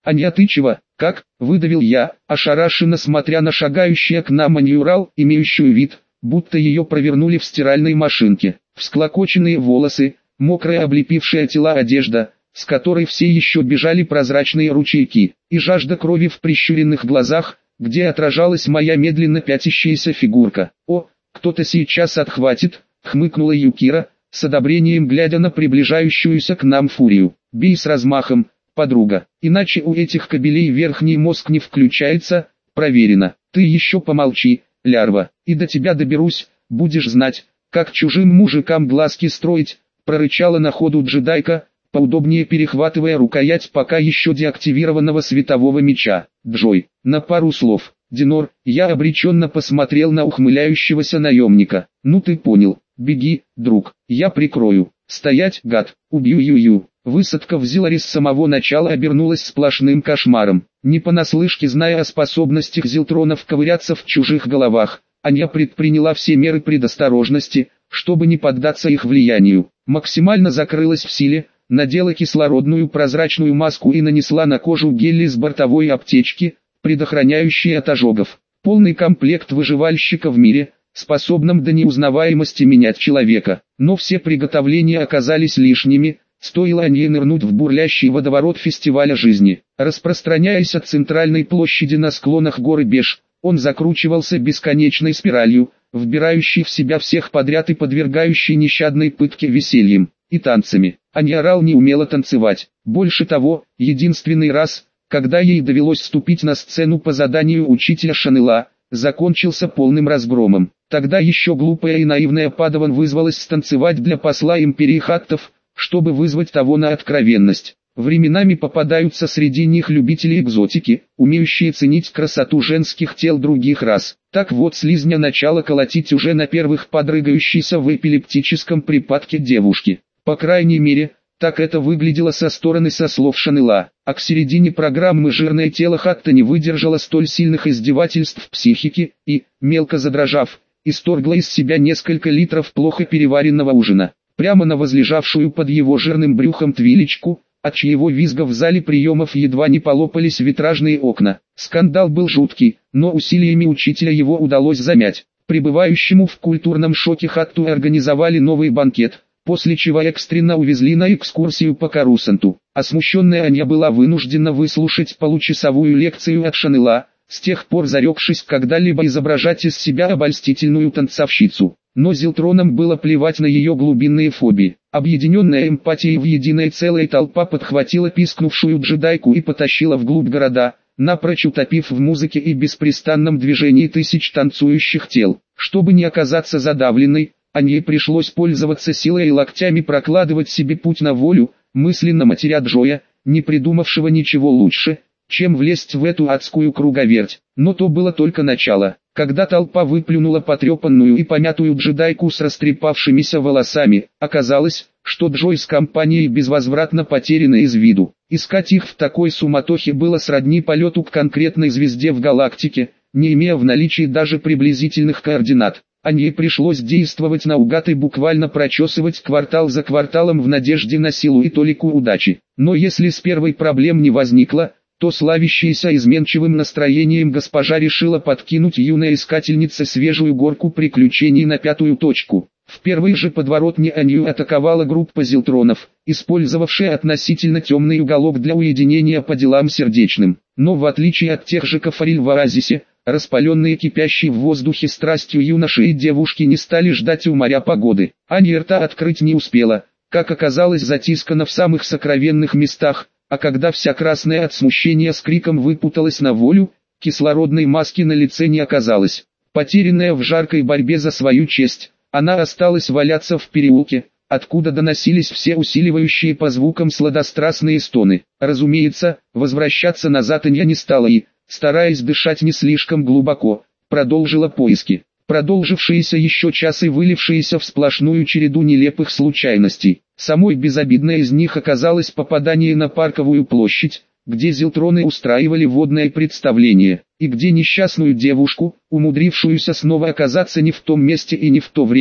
«Аня, ты чего? Как?» – выдавил я, ошарашенно смотря на шагающую к нам Аню Урал, имеющую вид, будто ее провернули в стиральной машинке. Всклокоченные волосы, мокрая облепившая тела одежда, с которой все еще бежали прозрачные ручейки, и жажда крови в прищуренных глазах, где отражалась моя медленно пятящаяся фигурка. «О, кто-то сейчас отхватит», — хмыкнула Юкира, с одобрением глядя на приближающуюся к нам фурию. «Бей с размахом, подруга, иначе у этих кобелей верхний мозг не включается, проверено. Ты еще помолчи, лярва, и до тебя доберусь, будешь знать, как чужим мужикам глазки строить», — прорычала на ходу джедайка, поудобнее перехватывая рукоять пока еще деактивированного светового меча. «Джой, на пару слов». «Динор», я обреченно посмотрел на ухмыляющегося наемника. «Ну ты понял, беги, друг, я прикрою». «Стоять, гад, убью ю-ю». Высадка в Зиларе с самого начала обернулась сплошным кошмаром. Не понаслышке зная о способностях зилтронов ковыряться в чужих головах, Аня предприняла все меры предосторожности, чтобы не поддаться их влиянию. Максимально закрылась в силе, надела кислородную прозрачную маску и нанесла на кожу гель из бортовой аптечки, предохраняющий от ожогов. Полный комплект выживальщика в мире, способном до неузнаваемости менять человека. Но все приготовления оказались лишними, стоило Ане нырнуть в бурлящий водоворот фестиваля жизни. Распространяясь от центральной площади на склонах горы Беж, он закручивался бесконечной спиралью, вбирающей в себя всех подряд и подвергающей нещадной пытке весельем и танцами. Аня Орал не умела танцевать. Больше того, единственный раз, когда ей довелось вступить на сцену по заданию учителя Шанела, закончился полным разгромом. Тогда еще глупая и наивная Падаван вызвалась станцевать для посла империи Хаттов, чтобы вызвать того на откровенность. Временами попадаются среди них любители экзотики, умеющие ценить красоту женских тел других рас. Так вот слизня начала колотить уже на первых подрыгающейся в эпилептическом припадке девушки. По крайней мере, так это выглядело со стороны слов Шанела, а к середине программы жирное тело Хатта не выдержало столь сильных издевательств психики и, мелко задрожав, исторгло из себя несколько литров плохо переваренного ужина, прямо на возлежавшую под его жирным брюхом твилечку, от чьего визга в зале приемов едва не полопались витражные окна. Скандал был жуткий, но усилиями учителя его удалось замять. Пребывающему в культурном шоке Хатту организовали новый банкет, после чего экстренно увезли на экскурсию по Карусанту. А смущенная Аня была вынуждена выслушать получасовую лекцию от Шанела, с тех пор зарекшись когда-либо изображать из себя обольстительную танцовщицу. Но зилтронам было плевать на ее глубинные фобии. Объединенная эмпатией в единое целое толпа подхватила пискнувшую джедайку и потащила вглубь города, напрочь утопив в музыке и беспрестанном движении тысяч танцующих тел. Чтобы не оказаться задавленной, Ане пришлось пользоваться силой и локтями прокладывать себе путь на волю, мысленно матеря Джоя, не придумавшего ничего лучше, чем влезть в эту адскую круговерть. Но то было только начало. Когда толпа выплюнула потрепанную и помятую джедайку с растрепавшимися волосами, оказалось, что Джой с компанией безвозвратно потеряны из виду. Искать их в такой суматохе было сродни полету к конкретной звезде в галактике, не имея в наличии даже приблизительных координат. Ане пришлось действовать наугад и буквально прочесывать квартал за кварталом в надежде на силу и толику удачи. Но если с первой проблем не возникло, то славящаяся изменчивым настроением госпожа решила подкинуть юной искательнице свежую горку приключений на пятую точку. В первой же подворотне Анью атаковала группа зилтронов, использовавшая относительно темный уголок для уединения по делам сердечным. Но в отличие от тех же Кафариль в оазисе, распаленные кипящей в воздухе страстью юноши и девушки не стали ждать у моря погоды. Аня рта открыть не успела, как оказалось затискана в самых сокровенных местах, а когда вся красная от смущения с криком выпуталась на волю, кислородной маски на лице не оказалось. Потерянная в жаркой борьбе за свою честь, она осталась валяться в переулке, откуда доносились все усиливающие по звукам сладострастные стоны. Разумеется, возвращаться назад Аня не стала и, стараясь дышать не слишком глубоко, продолжила поиски. Продолжившиеся еще час и вылившиеся в сплошную череду нелепых случайностей. Самой безобидной из них оказалось попадание на Парковую площадь, где зилтроны устраивали водное представление, и где несчастную девушку, умудрившуюся снова оказаться не в том месте и не в то время,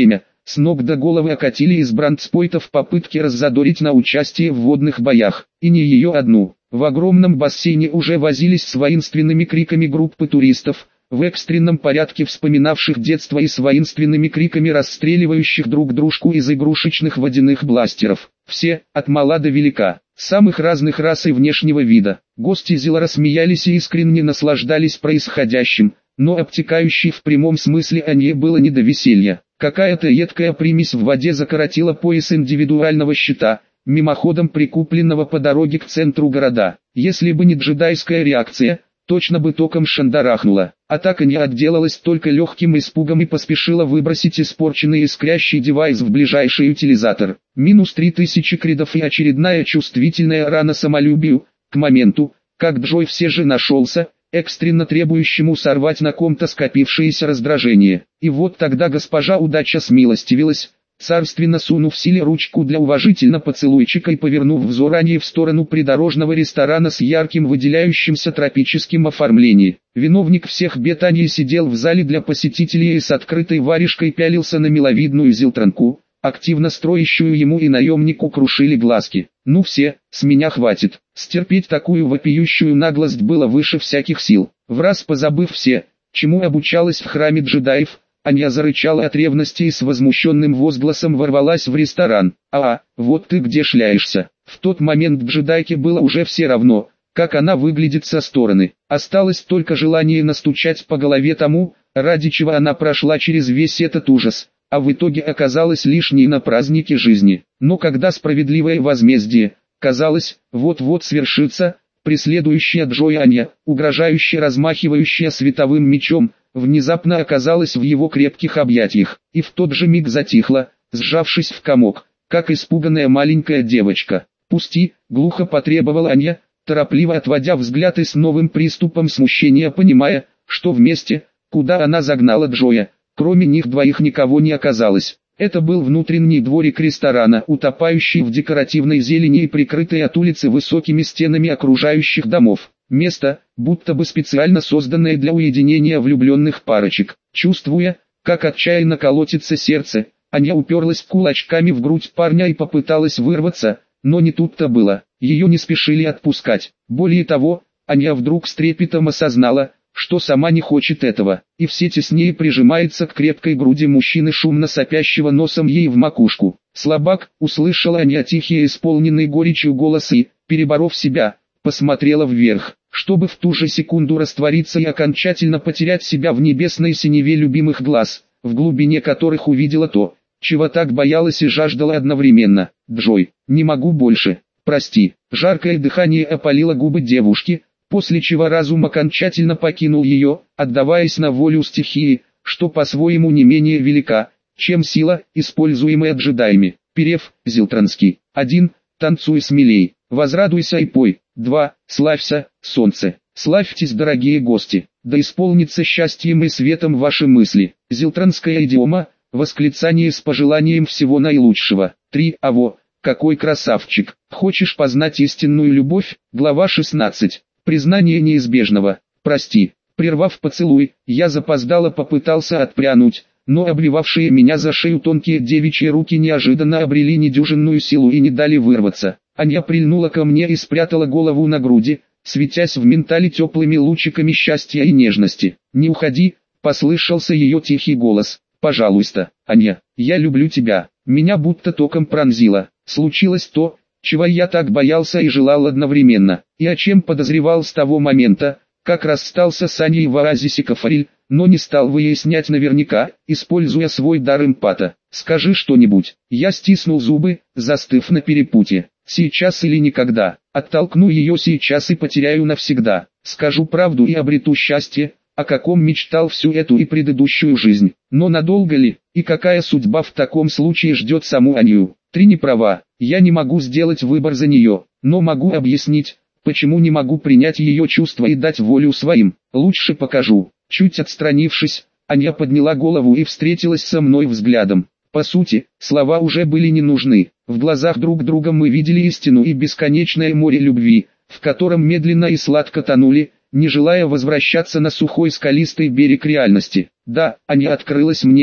с ног до головы окатили из брандспойта в попытке раззадорить на участие в водных боях. И не ее одну. В огромном бассейне уже возились с воинственными криками группы туристов, в экстренном порядке вспоминавших детство и с воинственными криками расстреливающих друг дружку из игрушечных водяных бластеров. Все, от мала до велика, самых разных рас и внешнего вида. Гости Зилара смеялись и искренне наслаждались происходящим, но обтекающей в прямом смысле Анье было не до веселья. Какая-то едкая примесь в воде закоротила пояс индивидуального щита, мимоходом прикупленного по дороге к центру города. Если бы не джедайская реакция, точно бы током шандарахнула. Атака не отделалась только легким испугом и поспешила выбросить испорченный искрящий девайс в ближайший утилизатор. Минус 3000 кредов и очередная чувствительная рана самолюбию, к моменту, как Джой все же нашелся, экстренно требующему сорвать на ком-то скопившееся раздражение. И вот тогда госпожа удача смилостивилась, царственно сунув Силе ручку для уважительно поцелуйчика и повернув взор Ани в сторону придорожного ресторана с ярким выделяющимся тропическим оформлением. Виновник всех бед Ани сидел в зале для посетителей и с открытой варежкой пялился на миловидную зилтранку, активно строящую ему и наемнику крушили глазки. Ну все, с меня хватит. Стерпеть такую вопиющую наглость было выше всяких сил. Враз позабыв все, чему обучалась в храме джедаев, Аня зарычала от ревности и с возмущенным возгласом ворвалась в ресторан. Вот ты где шляешься. В тот момент джедайке было уже все равно, как она выглядит со стороны. Осталось только желание настучать по голове тому, ради чего она прошла через весь этот ужас, а в итоге оказалась лишней на празднике жизни. Но когда справедливое возмездие, казалось, вот-вот свершится, преследующая Джоя Аня, угрожающая размахивающая световым мечом, внезапно оказалась в его крепких объятиях, и в тот же миг затихла, сжавшись в комок, как испуганная маленькая девочка. «Пусти», — глухо потребовала Аня, торопливо отводя взгляд и с новым приступом смущения понимая, что в месте, куда она загнала Джоя, кроме них двоих никого не оказалось. Это был внутренний дворик ресторана, утопающий в декоративной зелени и прикрытый от улицы высокими стенами окружающих домов. Место, будто бы специально созданное для уединения влюбленных парочек. Чувствуя, как отчаянно колотится сердце, Аня уперлась кулачками в грудь парня и попыталась вырваться, но не тут-то было. Ее не спешили отпускать. Более того, Аня вдруг с трепетом осознала, что сама не хочет этого, и все теснее прижимается к крепкой груди мужчины, шумно сопящего носом ей в макушку. «Слабак», — услышала Аня тихий, исполненный горечью голос и, переборов себя, посмотрела вверх, чтобы в ту же секунду раствориться и окончательно потерять себя в небесной синеве любимых глаз, в глубине которых увидела то, чего так боялась и жаждала одновременно. «Джой, не могу больше, прости». Жаркое дыхание опалило губы девушки, после чего разум окончательно покинул ее, отдаваясь на волю стихии, что по-своему не менее велика, чем сила, используемая джедаями. Перев, Зилтранский. 1. Танцуй смелей, возрадуйся и пой. 2. Славься, солнце. Славьтесь, дорогие гости, да исполнится счастьем и светом ваши мысли. Зилтранская идиома, восклицание с пожеланием всего наилучшего. 3. Аво, какой красавчик. Хочешь познать истинную любовь? Глава 16. Признание неизбежного. Прости. Прервав поцелуй, я запоздало попытался отпрянуть, но обвивавшие меня за шею тонкие девичьи руки неожиданно обрели недюжинную силу и не дали вырваться. Аня прильнула ко мне и спрятала голову на груди, светясь в ментале теплыми лучиками счастья и нежности. «Не уходи», — послышался ее тихий голос. «Пожалуйста, Аня, я люблю тебя». Меня будто током пронзило. Случилось то, чего я так боялся и желал одновременно, и о чем подозревал с того момента, как расстался с Аней в оазисе Кафариль, но не стал выяснять наверняка, используя свой дар эмпата. «Скажи что-нибудь». Я стиснул зубы, застыв на перепутье. Сейчас или никогда. Оттолкну ее сейчас и потеряю навсегда. Скажу правду и обрету счастье, о каком мечтал всю эту и предыдущую жизнь. Но надолго ли, и какая судьба в таком случае ждет саму Аню? 3. Не права. Я не могу сделать выбор за нее, но могу объяснить, почему не могу принять ее чувства и дать волю своим. Лучше покажу. Чуть отстранившись, Аня подняла голову и встретилась со мной взглядом. По сути, слова уже были не нужны. В глазах друг друга мы видели истину и бесконечное море любви, в котором медленно и сладко тонули, не желая возвращаться на сухой скалистый берег реальности. Да, Аня открылась мне,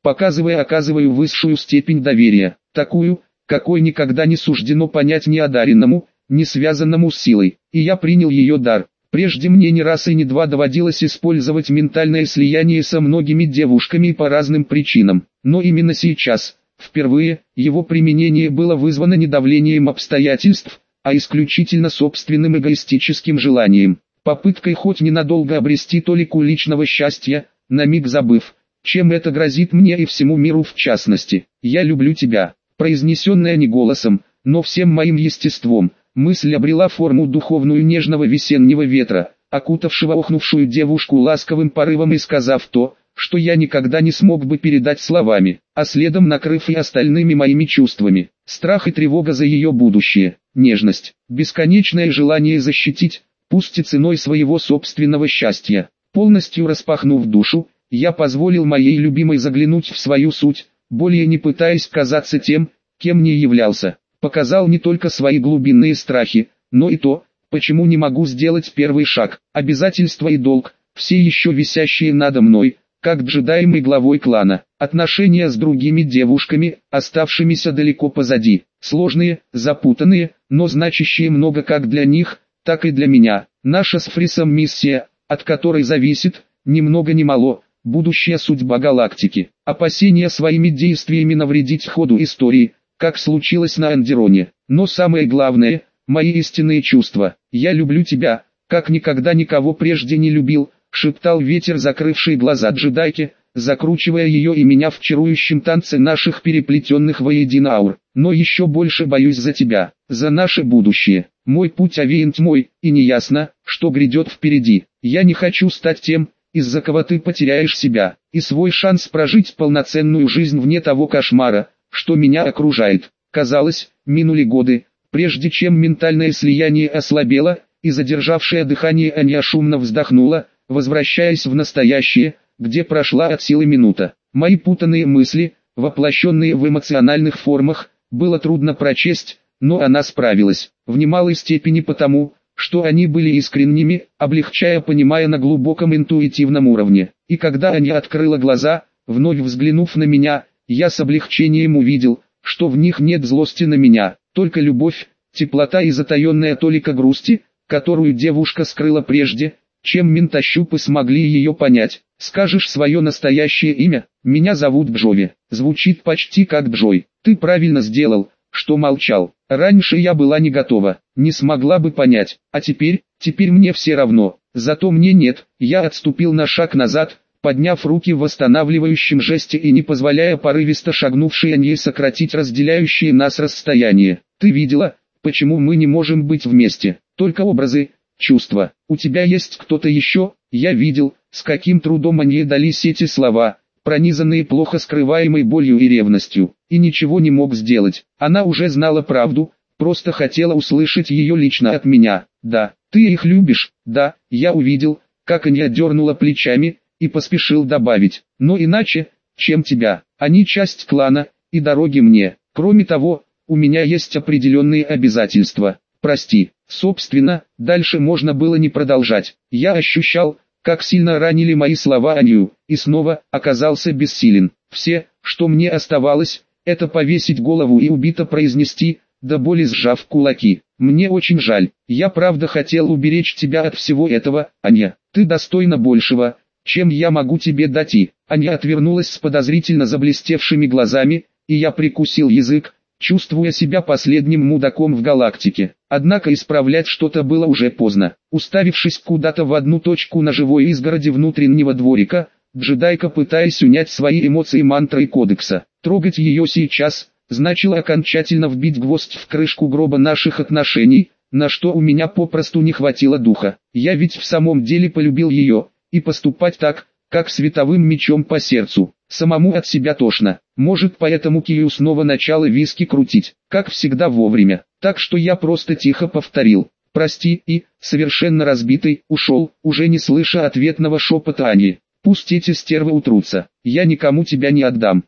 оказываю высшую степень доверия, такую, какой никогда не суждено понять ни одаренному, ни связанному с силой, и я принял ее дар. Прежде мне не раз и не два доводилось использовать ментальное слияние со многими девушками по разным причинам, но именно сейчас, впервые, его применение было вызвано не давлением обстоятельств, а исключительно собственным эгоистическим желанием, попыткой хоть ненадолго обрести толику личного счастья, на миг забыв, чем это грозит мне и всему миру в частности. «Я люблю тебя», произнесенная не голосом, но всем моим естеством. Мысль обрела форму духовную нежного весеннего ветра, окутавшего охнувшую девушку ласковым порывом и сказав то, что я никогда не смог бы передать словами, а следом накрыв и остальными моими чувствами, страх и тревога за ее будущее, нежность, бесконечное желание защитить, пусть и ценой своего собственного счастья. Полностью распахнув душу, я позволил моей любимой заглянуть в свою суть, более не пытаясь казаться тем, кем не являлся. Показал не только свои глубинные страхи, но и то, почему не могу сделать первый шаг. Обязательства и долг, все еще висящие надо мной, как джедаем и главой клана. Отношения с другими девушками, оставшимися далеко позади. Сложные, запутанные, но значащие много как для них, так и для меня. Наша с Фрисом миссия, от которой зависит, ни много ни мало, будущая судьба галактики. Опасения своими действиями навредить ходу истории, как случилось на Андероне. Но самое главное, мои истинные чувства. «Я люблю тебя, как никогда никого прежде не любил», шептал ветер, закрывший глаза джедайки, закручивая ее и меня в чарующем танце наших переплетенных воедино аур. «Но еще больше боюсь за тебя, за наше будущее. Мой путь овеян тьмой, и неясно, что грядет впереди. Я не хочу стать тем, из-за кого ты потеряешь себя, и свой шанс прожить полноценную жизнь вне того кошмара, что меня окружает». Казалось, минули годы, прежде чем ментальное слияние ослабело, и задержавшее дыхание Аня шумно вздохнула, возвращаясь в настоящее, где прошла от силы минута. Мои путанные мысли, воплощенные в эмоциональных формах, было трудно прочесть, но она справилась, в немалой степени потому, что они были искренними, облегчая понимая на глубоком интуитивном уровне. И когда Аня открыла глаза, вновь взглянув на меня, я с облегчением увидел, что в них нет злости на меня, только любовь, теплота и затаенная толика грусти, которую девушка скрыла прежде, чем ментощупы смогли ее понять. «Скажешь свое настоящее имя? Меня зовут Джови». Звучит почти как Джой. «Ты правильно сделал, что молчал. Раньше я была не готова, не смогла бы понять, а теперь мне все равно. Зато мне нет». Я отступил на шаг назад, подняв руки в восстанавливающем жесте и не позволяя порывисто шагнувшей Анье сократить разделяющие нас расстояние. «Ты видела, почему мы не можем быть вместе? Только образы, чувства. У тебя есть кто-то еще?» Я видел, с каким трудом Анье дались эти слова, пронизанные плохо скрываемой болью и ревностью, и ничего не мог сделать. Она уже знала правду, просто хотела услышать ее лично от меня. «Да, ты их любишь?» «Да». Я увидел, как Анья дернула плечами, и поспешил добавить: «Но иначе, чем тебя. Они часть клана, и дороги мне. Кроме того, у меня есть определенные обязательства. Прости». Собственно, дальше можно было не продолжать. Я ощущал, как сильно ранили мои слова Анью, и снова оказался бессилен. Все, что мне оставалось, это повесить голову и убито произнести, до боли сжав кулаки: «Мне очень жаль. Я правда хотел уберечь тебя от всего этого, Аня. Ты достойна большего, чем я могу тебе дать». И Аня отвернулась с подозрительно заблестевшими глазами, и я прикусил язык, чувствуя себя последним мудаком в галактике. Однако исправлять что-то было уже поздно. Уставившись куда-то в одну точку на живой изгороди внутреннего дворика, джедайка, пытаясь унять свои эмоции мантрой кодекса, трогать ее сейчас значило окончательно вбить гвоздь в крышку гроба наших отношений, на что у меня попросту не хватило духа. Я ведь в самом деле полюбил ее, и поступать так, как световым мечом по сердцу, самому от себя тошно. Может, поэтому Кию снова начала виски крутить, как всегда вовремя. Так что я просто тихо повторил: «Прости», и, совершенно разбитый, ушел, уже не слыша ответного шепота Ани: «Пусть эти стервы утрутся, я никому тебя не отдам».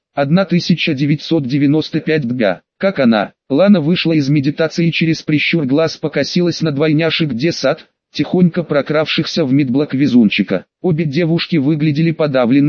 1995 дня. Как она? Лана вышла из медитации и через прищур глаз покосилась на двойняшек Десад, тихонько прокравшихся в медблок везунчика. Обе девушки выглядели подавленными,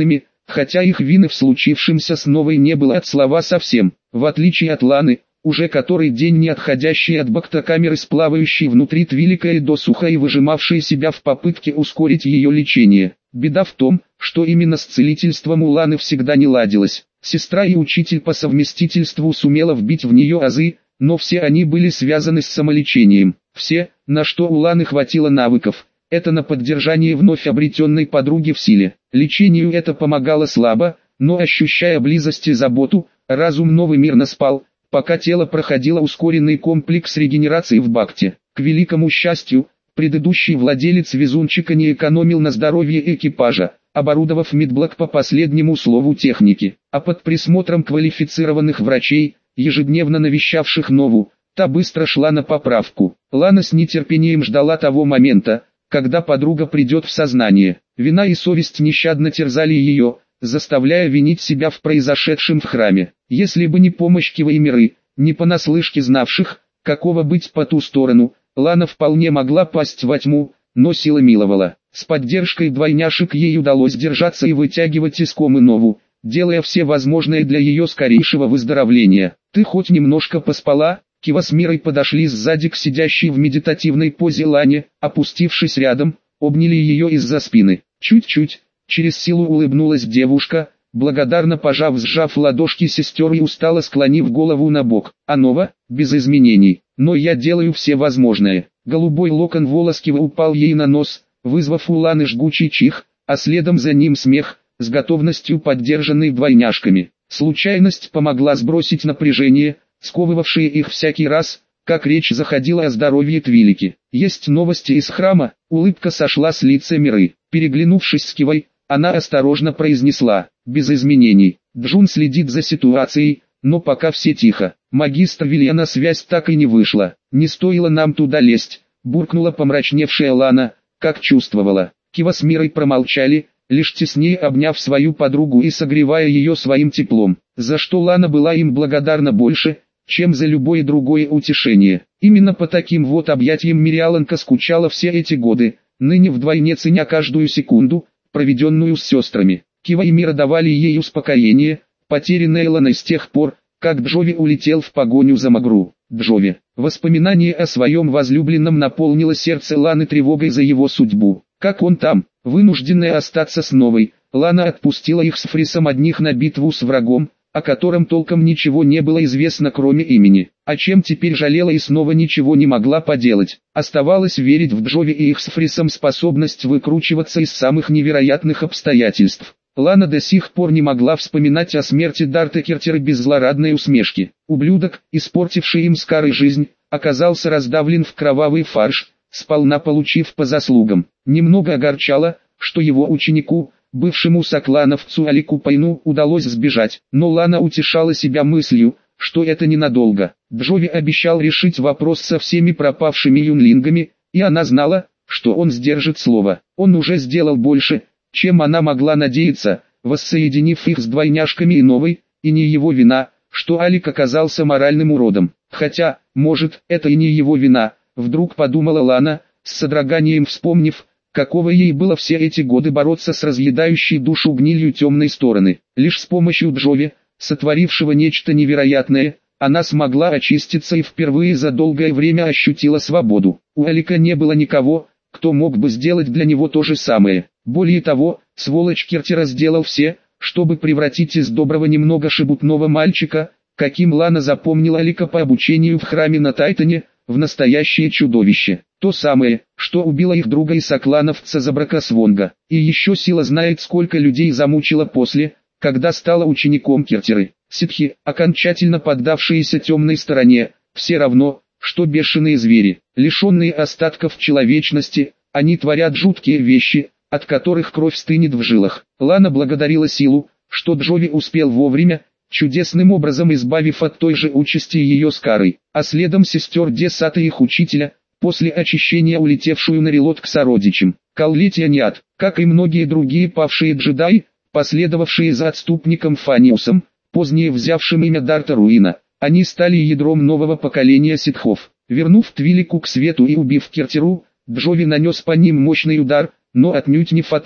хотя их вины в случившемся с новой не было от слова совсем, в отличие от Ланы, уже который день не отходящей от бактокамеры с плавающей внутри твиликой досуха и выжимавшей себя в попытке ускорить ее лечение. Беда в том, что именно с целительством у Ланы всегда не ладилось. Сестра и учитель по совместительству сумела вбить в нее азы, но все они были связаны с самолечением. Все, на что у Ланы хватило навыков, это на поддержание вновь обретенной подруги в силе. Лечению это помогало слабо, но ощущая близость и заботу, разум новый мирно спал, пока тело проходило ускоренный комплекс регенерации в бакте. К великому счастью, предыдущий владелец везунчика не экономил на здоровье экипажа, оборудовав медблок по последнему слову техники, а под присмотром квалифицированных врачей, ежедневно навещавших Нову, та быстро шла на поправку. Лана с нетерпением ждала того момента, когда подруга придет в сознание. Вина и совесть нещадно терзали ее, заставляя винить себя в произошедшем в храме. Если бы не помощь Киваймиры, не понаслышке знавших, каково быть по ту сторону, Лана вполне могла пасть во тьму, но сила миловала. С поддержкой двойняшек ей удалось держаться и вытягивать из комы Нову, делая все возможное для ее скорейшего выздоровления. «Ты хоть немножко поспала?» Кива с Мирой подошли сзади к сидящей в медитативной позе Лане, опустившись рядом, обняли ее из-за спины. Чуть-чуть, через силу улыбнулась девушка, благодарно сжав ладошки сестер и устало склонив голову на бок. А Нова, без изменений, но я делаю все возможное. Голубой локон волос Кивы упал ей на нос, вызвав у Ланы жгучий чих, а следом за ним смех, с готовностью поддержанный двойняшками. Случайность помогла сбросить напряжение, сковывавшие их всякий раз, как речь заходила о здоровье Твилики. «Есть новости из храма?» Улыбка сошла с лица Миры. Переглянувшись с Кивой, она осторожно произнесла: «Без изменений. Джун следит за ситуацией, но пока все тихо. Магистр Вильяна связь так и не вышла. Не стоило нам туда лезть», буркнула помрачневшая Лана, как чувствовала. Кива с Мирой промолчали, лишь теснее обняв свою подругу и согревая ее своим теплом, за что Лана была им благодарна больше, чем за любое другое утешение. Именно по таким вот объятиям Мириаланка скучала все эти годы, ныне вдвойне ценя каждую секунду, проведенную с сестрами. Кива и Мира давали ей успокоение, потерянное Ланой с тех пор, как Джови улетел в погоню за Магру. Джови. Воспоминание о своем возлюбленном наполнило сердце Ланы тревогой за его судьбу. Как он там, вынужденная остаться с Новой, Лана отпустила их с Фрисом одних на битву с врагом, о котором толком ничего не было известно кроме имени. О чем теперь жалела и снова ничего не могла поделать. Оставалось верить в Джови и их с Фрисом способность выкручиваться из самых невероятных обстоятельств. Лана до сих пор не могла вспоминать о смерти Дарта Кертера без злорадной усмешки. Ублюдок, испортивший им с Карой жизнь, оказался раздавлен в кровавый фарш, сполна получив по заслугам. Немного огорчало, что его ученику, бывшему соклановцу Алику Пайну, удалось сбежать, но Лана утешала себя мыслью, что это ненадолго. Джови обещал решить вопрос со всеми пропавшими юнлингами, и она знала, что он сдержит слово. Он уже сделал больше, чем она могла надеяться, воссоединив их с двойняшками и Новой, и не его вина, что Алик оказался моральным уродом. Хотя, может, это и не его вина, вдруг подумала Лана, с содроганием вспомнив, каково ей было все эти годы бороться с разъедающей душу гнилью темной стороны. Лишь с помощью Джови, сотворившего нечто невероятное, она смогла очиститься и впервые за долгое время ощутила свободу. У Алика не было никого, кто мог бы сделать для него то же самое. Более того, сволочь Кертера сделал все, чтобы превратить из доброго немного шебутного мальчика, каким Лана запомнила Алика по обучению в храме на Тайтоне, в настоящее чудовище. То самое, что убило их друга и соклановца за бракосвонга. И еще сила знает, сколько людей замучила после, когда стала учеником Кертеры. Ситхи, окончательно поддавшиеся темной стороне, все равно, что бешеные звери, лишенные остатков человечности, они творят жуткие вещи, от которых кровь стынет в жилах. Лана благодарила силу, что Джови успел вовремя, чудесным образом избавив от той же участи ее с Карой, а следом сестер Десата и их учителя, после очищения улетевшую на релот к сородичам. Каллетианиат, как и многие другие павшие джедаи, последовавшие за отступником Фаниусом, позднее взявшим имя Дарта Руина, они стали ядром нового поколения ситхов. Вернув Твилику к свету и убив Кертеру, Джови нанес по ним мощный удар, но отнюдь не фатальный.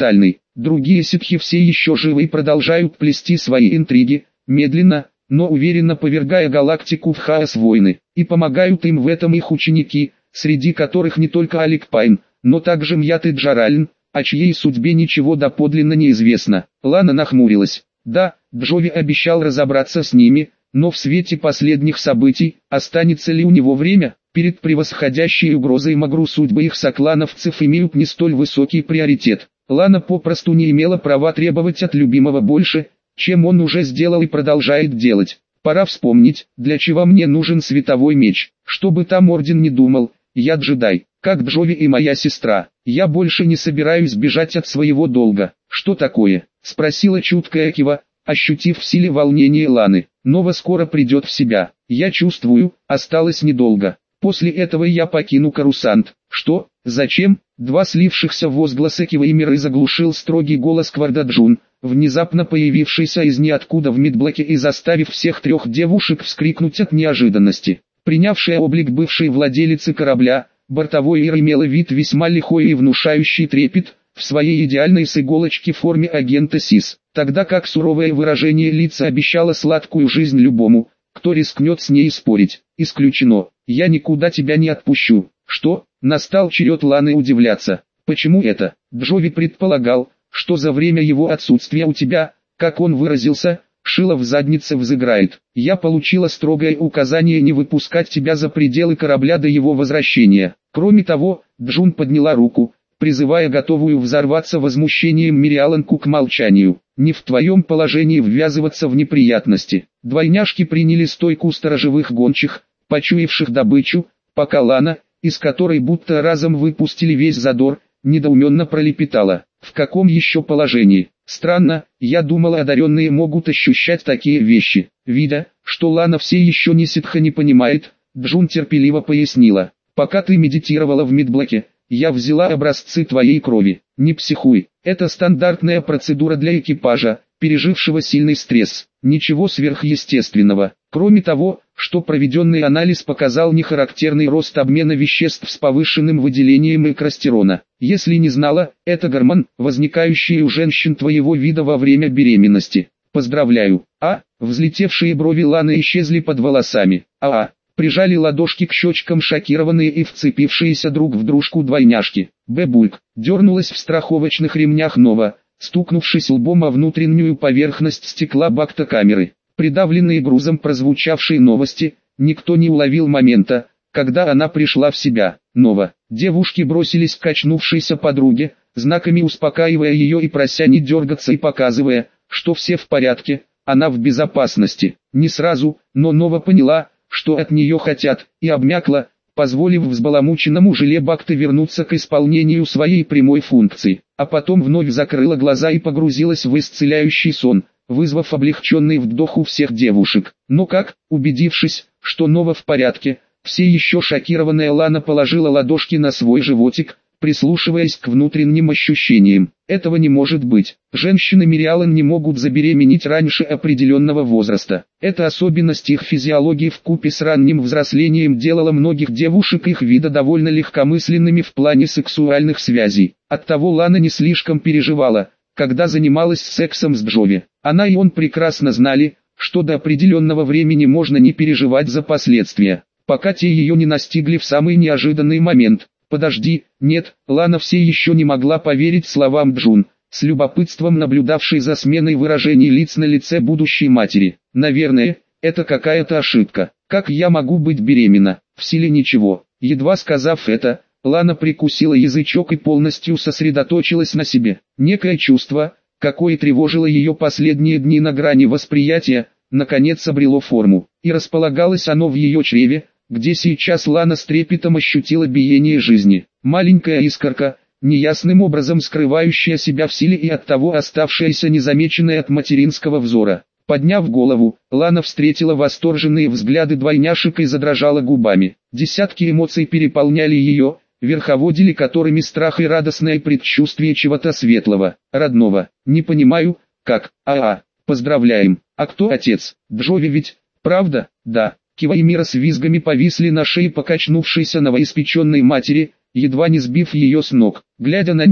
Другие ситхи все еще живы и продолжают плести свои интриги, медленно, но уверенно повергая галактику в хаос войны, и помогают им в этом их ученики, среди которых не только Алек Пайн, но также Мьят и Джаралин, о чьей судьбе ничего доподлинно не известно. Лана нахмурилась. Да, Джови обещал разобраться с ними, но в свете последних событий, останется ли у него время? Перед превосходящей угрозой Магру судьбы их соклановцев имеют не столь высокий приоритет. Лана попросту не имела права требовать от любимого больше, чем он уже сделал и продолжает делать. Пора вспомнить, для чего мне нужен световой меч. Чтобы там орден не думал, я джедай, как Джови и моя сестра. Я больше не собираюсь бежать от своего долга. Что такое? Спросила чуткая Кива, ощутив в силе волнение Ланы. Нова скоро придет в себя. Я чувствую, осталось недолго. После этого я покину Карусант. Что? Зачем? Два слившихся возгласа Кивы и Миры заглушил строгий голос Квардаджун, внезапно появившийся из ниоткуда в мидблоке и заставив всех трех девушек вскрикнуть от неожиданности. Принявшая облик бывшей владелицы корабля, бортовой Ир имела вид весьма лихой и внушающий трепет, в своей идеальной с иголочки форме агента СИС, тогда как суровое выражение лица обещало сладкую жизнь любому, кто рискнет с ней спорить. Исключено, я никуда тебя не отпущу. Что? Настал черед Ланы удивляться. Почему это? Джови предполагал, что за время его отсутствия у тебя, как он выразился, шило в заднице взыграет. Я получила строгое указание не выпускать тебя за пределы корабля до его возвращения. Кроме того, Джун подняла руку, призывая готовую взорваться возмущением Мириаланку к молчанию. Не в твоем положении ввязываться в неприятности. Двойняшки приняли стойку сторожевых гончих, почуявших добычу, пока Лана, из которой будто разом выпустили весь задор, недоуменно пролепетала. В каком еще положении? Странно, я думала, одаренные могут ощущать такие вещи. Видя, что Лана все еще ни ситха не понимает, Джун терпеливо пояснила. Пока ты медитировала в мидблоке, я взяла образцы твоей крови. Не психуй, это стандартная процедура для экипажа, пережившего сильный стресс. Ничего сверхъестественного. Кроме того, что проведенный анализ показал нехарактерный рост обмена веществ с повышенным выделением экрастерона. Если не знала, это гормон, возникающий у женщин твоего вида во время беременности. Поздравляю. Взлетевшие брови Ланы исчезли под волосами. Прижали ладошки к щечкам шокированные и вцепившиеся друг в дружку двойняшки. Бэбульк дернулась в страховочных ремнях Нова, стукнувшись лбом о внутреннюю поверхность стекла бакта камеры. Придавленные грузом прозвучавшей новости, никто не уловил момента, когда она пришла в себя. Нова. Девушки бросились к очнувшейся подруге, знаками успокаивая ее и прося не дергаться и показывая, что все в порядке, она в безопасности. Не сразу, но Нова поняла, что от нее хотят, и обмякла, позволив взбаламученному желе бакта вернуться к исполнению своей прямой функции, а потом вновь закрыла глаза и погрузилась в исцеляющий сон, вызвав облегченный вдох у всех девушек. Но как, убедившись, что Нова в порядке, все еще шокированная Лана положила ладошки на свой животик, прислушиваясь к внутренним ощущениям. Этого не может быть. Женщины Мириалан не могут забеременеть раньше определенного возраста. Эта особенность их физиологии вкупе с ранним взрослением делала многих девушек их вида довольно легкомысленными в плане сексуальных связей. Оттого Лана не слишком переживала, когда занималась сексом с Джови. Она и он прекрасно знали, что до определенного времени можно не переживать за последствия, пока те ее не настигли в самый неожиданный момент. Подожди, нет, Лана все еще не могла поверить словам Джун, с любопытством наблюдавшей за сменой выражений лиц на лице будущей матери. Наверное, это какая-то ошибка. Как я могу быть беременна? В силе ничего. Едва сказав это, Лана прикусила язычок и полностью сосредоточилась на себе. Некое чувство, какое тревожило ее последние дни на грани восприятия, наконец обрело форму, и располагалось оно в ее чреве, где сейчас Лана с трепетом ощутила биение жизни. Маленькая искорка, неясным образом скрывающая себя в силе и оттого оставшаяся незамеченной от материнского взора. Подняв голову, Лана встретила восторженные взгляды двойняшек и задрожала губами. Десятки эмоций переполняли ее, верховодили которыми страх и радостное предчувствие чего-то светлого, родного. Не понимаю, как, поздравляем. А кто отец? Джови ведь, правда? Да. Кива и Мира с визгами повисли на шее покачнувшейся новоиспеченной матери, едва не сбив ее с ног. Глядя на них,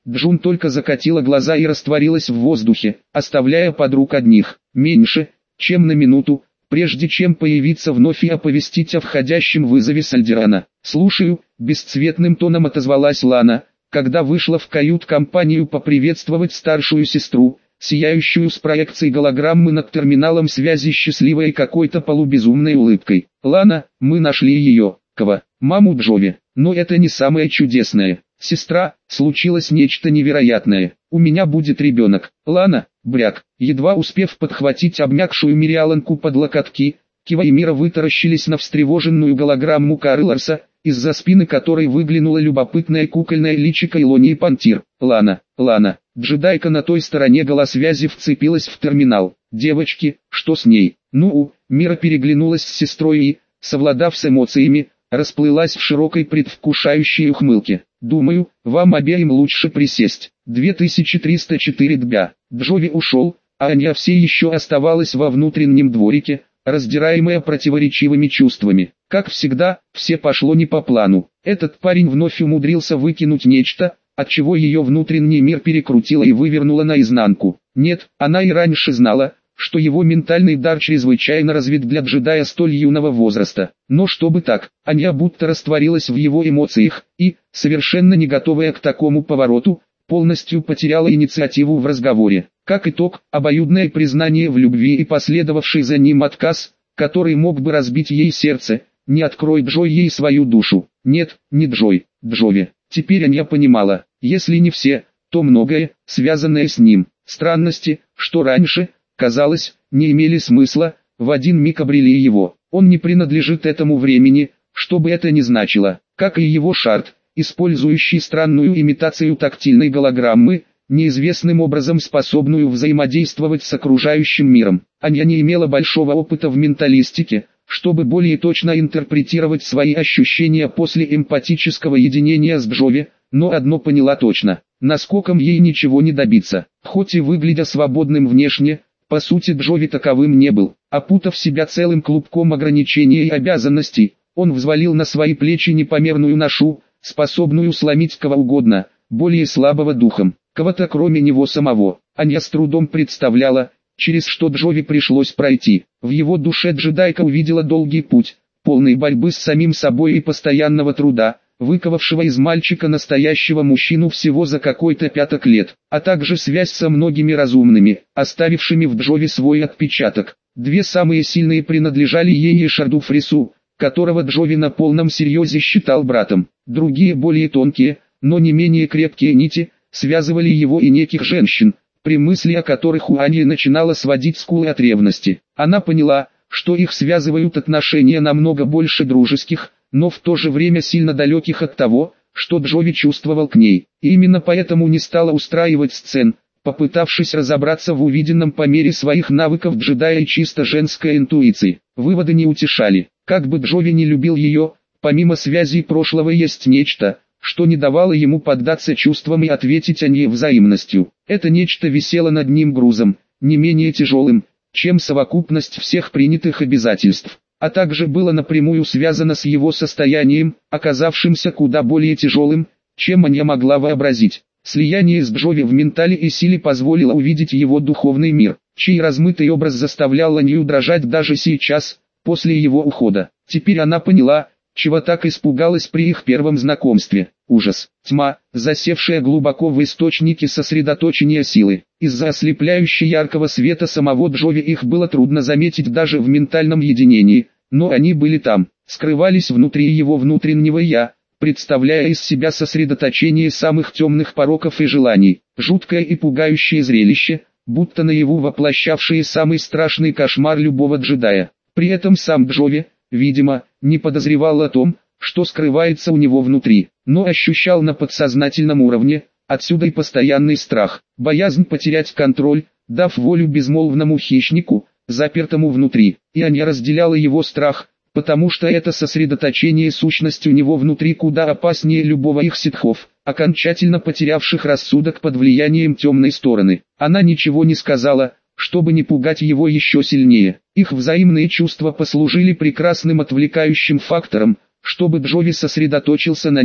Джун только закатила глаза и растворилась в воздухе, оставляя подруг одних. Меньше, чем на минуту, прежде чем появиться вновь и оповестить о входящем вызове Сальдирана. «Слушаю», — бесцветным тоном отозвалась Лана, когда вышла в кают-компанию поприветствовать старшую сестру, сияющую с проекцией голограммы над терминалом связи счастливой какой-то полубезумной улыбкой. «Лана, мы нашли ее, маму Джови. Но это не самое чудесное. Сестра, случилось нечто невероятное. У меня будет ребенок». «Лана», бряк, едва успев подхватить обмякшую Мириаланку под локотки, Кива и Мира вытаращились на встревоженную голограмму Карларса, из-за спины которой выглянула любопытная кукольная личико Илонии Пантир. «Лана, Лана». Джедайка на той стороне голосвязи вцепилась в терминал. «Девочки, что с ней?» Мира переглянулась с сестрой и, совладав с эмоциями, расплылась в широкой предвкушающей ухмылке. «Думаю, вам обеим лучше присесть». 2304 дбя. Джови ушел, а Аня все еще оставалась во внутреннем дворике, раздираемая противоречивыми чувствами. Как всегда, все пошло не по плану. Этот парень вновь умудрился выкинуть нечто, отчего ее внутренний мир перекрутило и вывернуло наизнанку. Нет, она и раньше знала, что его ментальный дар чрезвычайно развит для джедая столь юного возраста. Но чтобы так, Аня будто растворилась в его эмоциях и, совершенно не готовая к такому повороту, полностью потеряла инициативу в разговоре. Как итог, обоюдное признание в любви и последовавший за ним отказ, который мог бы разбить ей сердце, не открой Джой ей свою душу. Нет, не Джой, Джови. Теперь Аня понимала, если не все, то многое, связанное с ним. Странности, что раньше, казалось, не имели смысла, в один миг обрели его. Он не принадлежит этому времени, что бы это ни значило, как и его шарт, использующий странную имитацию тактильной голограммы, неизвестным образом способную взаимодействовать с окружающим миром. Аня не имела большого опыта в менталистике, чтобы более точно интерпретировать свои ощущения после эмпатического единения с Джови, но одно поняла точно: наскоком ей ничего не добиться. Хоть и выглядя свободным внешне, по сути Джови таковым не был. Опутав себя целым клубком ограничений и обязанностей, он взвалил на свои плечи непомерную ношу, способную сломить кого угодно, более слабого духом, кого-то кроме него самого. Аня с трудом представляла, через что Джови пришлось пройти. В его душе джедайка увидела долгий путь, полный борьбы с самим собой и постоянного труда, выковавшего из мальчика настоящего мужчину всего за какой-то пяток лет, а также связь со многими разумными, оставившими в Джови свой отпечаток. Две самые сильные принадлежали ей и Шарду Фрису, которого Джови на полном серьезе считал братом. Другие, более тонкие, но не менее крепкие нити, связывали его и неких женщин, при мысли о которых у Ани начинала сводить скулы от ревности. Она поняла, что их связывают отношения намного больше дружеских, но в то же время сильно далеких от того, что Джови чувствовал к ней. И именно поэтому не стала устраивать сцен, попытавшись разобраться в увиденном по мере своих навыков джедая и чисто женской интуиции. Выводы не утешали. Как бы Джови не любил ее, помимо связей прошлого есть нечто, что не давало ему поддаться чувствам и ответить Ане взаимностью. Это нечто висело над ним грузом, не менее тяжелым, чем совокупность всех принятых обязательств, а также было напрямую связано с его состоянием, оказавшимся куда более тяжелым, чем Аня могла вообразить. Слияние с Джови в ментале и силе позволило увидеть его духовный мир, чей размытый образ заставлял Аню дрожать даже сейчас, после его ухода. Теперь она поняла, чего так испугалась при их первом знакомстве. Ужас, тьма, засевшая глубоко в источнике сосредоточения силы. Из-за ослепляющего яркого света самого Джови их было трудно заметить даже в ментальном единении, но они были там, скрывались внутри его внутреннего «я», представляя из себя сосредоточение самых темных пороков и желаний. Жуткое и пугающее зрелище, будто наяву воплощавшее самый страшный кошмар любого джедая. При этом сам Джови, видимо, не подозревал о том, что скрывается у него внутри, но ощущал на подсознательном уровне, отсюда и постоянный страх, боязнь потерять контроль, дав волю безмолвному хищнику, запертому внутри. И Аня разделяла его страх, потому что это сосредоточение сущности у него внутри куда опаснее любого их ситхов, окончательно потерявших рассудок под влиянием темной стороны. Она ничего не сказала, чтобы не пугать его еще сильнее. Их взаимные чувства послужили прекрасным отвлекающим фактором, чтобы Джови сосредоточился на ней,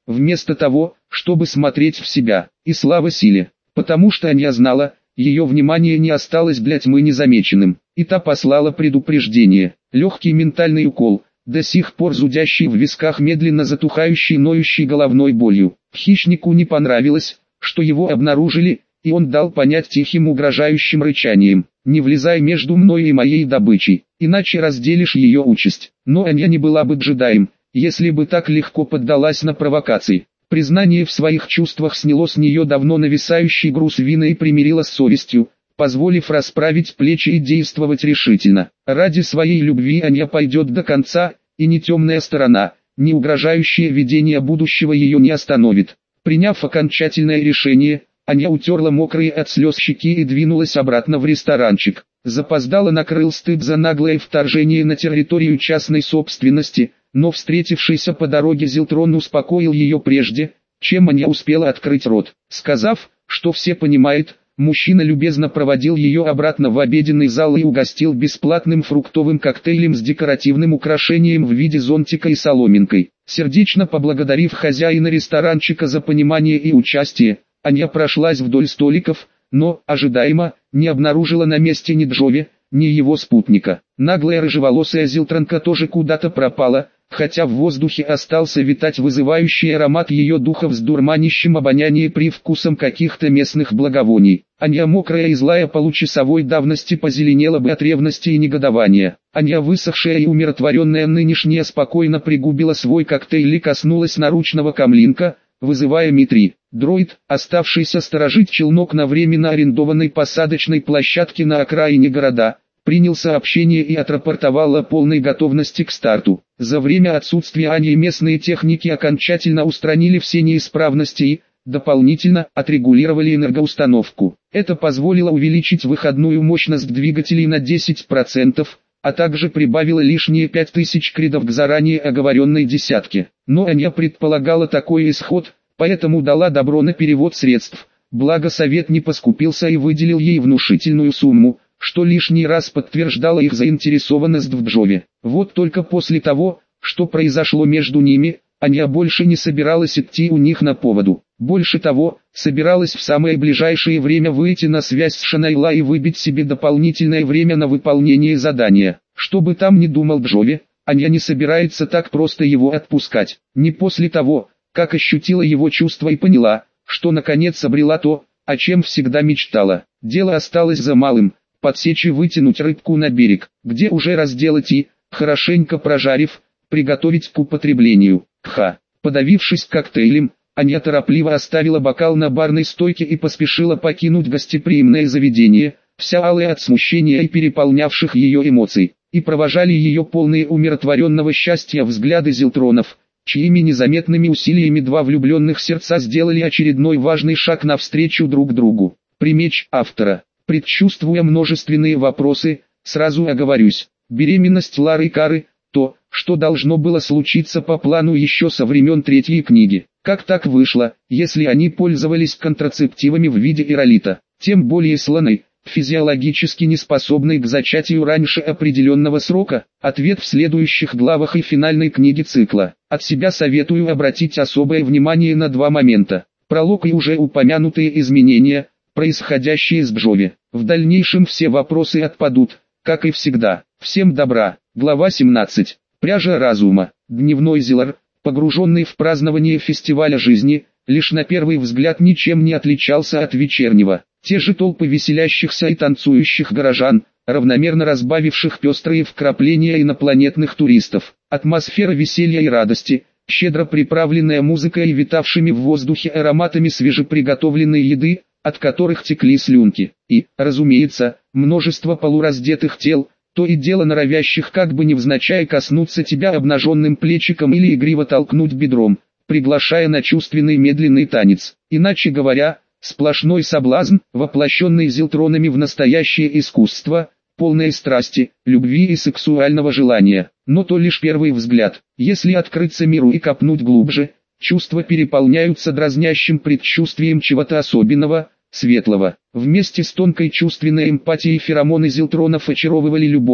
вместо того, чтобы смотреть в себя. И слава силе, потому что Аня знала, ее внимание не осталось для тьмы незамеченным, и та послала предупреждение. Легкий ментальный укол, до сих пор зудящий в висках, медленно затухающий ноющей головной болью. Хищнику не понравилось, что его обнаружили, и он дал понять тихим угрожающим рычанием: «Не влезай между мной и моей добычей, иначе разделишь ее участь». Но Аня не была бы джедаем, если бы так легко поддалась на провокации. Признание в своих чувствах сняло с нее давно нависающий груз вины и примирило с совестью, позволив расправить плечи и действовать решительно. Ради своей любви Аня пойдет до конца, и ни темная сторона, ни угрожающее видение будущего ее не остановит. Приняв окончательное решение, Аня утерла мокрые от слез щеки и двинулась обратно в ресторанчик. Запоздало накрыл стыд за наглое вторжение на территорию частной собственности, но встретившийся по дороге Зилтрон успокоил ее прежде, чем Аня успела открыть рот. Сказав, что все понимает, мужчина любезно проводил ее обратно в обеденный зал и угостил бесплатным фруктовым коктейлем с декоративным украшением в виде зонтика и соломинкой. Сердечно поблагодарив хозяина ресторанчика за понимание и участие, Аня прошлась вдоль столиков, но, ожидаемо, не обнаружила на месте ни Джови, ни его спутника. Наглая рыжеволосая Зилтронка тоже куда-то пропала, хотя в воздухе остался витать вызывающий аромат ее духов с дурманящим обонянием привкусом каких-то местных благовоний. Аня, мокрая и злая получасовой давности, позеленела бы от ревности и негодования. Аня, высохшая и умиротворенная нынешняя, спокойно пригубила свой коктейль и коснулась наручного камлинка, вызывая Ми-3. Дроид, оставшийся сторожить челнок на временно арендованной посадочной площадке на окраине города, принял сообщение и отрапортовал о полной готовности к старту. За время отсутствия Ани местные техники окончательно устранили все неисправности и, дополнительно, отрегулировали энергоустановку. Это позволило увеличить выходную мощность двигателей на 10%, а также прибавило лишние 5000 кредов к заранее оговоренной десятке. Но Аня предполагала такой исход, поэтому дала добро на перевод средств, благо совет не поскупился и выделил ей внушительную сумму, что лишний раз подтверждало их заинтересованность в Джове. Вот только после того, что произошло между ними, Аня больше не собиралась идти у них на поводу. Больше того, собиралась в самое ближайшее время выйти на связь с Шанайла и выбить себе дополнительное время на выполнение задания. Что бы там ни думал Джови, Аня не собирается так просто его отпускать. Не после того, как ощутила его чувства и поняла, что наконец обрела то, о чем всегда мечтала. Дело осталось за малым: подсечь и вытянуть рыбку на берег, где уже разделать и, хорошенько прожарив, приготовить к употреблению. Подавившись коктейлем, Аня торопливо оставила бокал на барной стойке и поспешила покинуть гостеприимное заведение, вся алая от смущения и переполнявших ее эмоций. И провожали ее полные умиротворенного счастья взгляды Зилтронов, чьими незаметными усилиями два влюбленных сердца сделали очередной важный шаг навстречу друг другу. Примечь автора. Предчувствуя множественные вопросы, сразу оговорюсь: беременность Лары Кары – то, что должно было случиться по плану еще со времен третьей книги. Как так вышло, если они пользовались контрацептивами в виде иролита? Тем более слоны, физиологически не способные к зачатию раньше определенного срока? Ответ в следующих главах и финальной книге цикла. От себя советую обратить особое внимание на два момента: пролог и уже упомянутые изменения, происходящие с Джови. В дальнейшем все вопросы отпадут, как и всегда. Всем добра. Глава 17. Пряжа разума. Дневной Зилар, погруженный в празднование фестиваля жизни, лишь на первый взгляд ничем не отличался от вечернего. Те же толпы веселящихся и танцующих горожан, равномерно разбавивших пестрые вкрапления инопланетных туристов. Атмосфера веселья и радости, щедро приправленная музыкой и витавшими в воздухе ароматами свежеприготовленной еды, от которых текли слюнки. И, разумеется, множество полураздетых тел, то и дело норовящих как бы невзначай коснуться тебя обнаженным плечиком или игриво толкнуть бедром, приглашая на чувственный медленный танец. Иначе говоря, сплошной соблазн, воплощенный Зилтронами в настоящее искусство, полное страсти, любви и сексуального желания. Но то лишь первый взгляд. Если открыться миру и копнуть глубже, чувства переполняются дразнящим предчувствием чего-то особенного, светлого. Вместе с тонкой чувственной эмпатией феромоны Зилтронов очаровывали любого,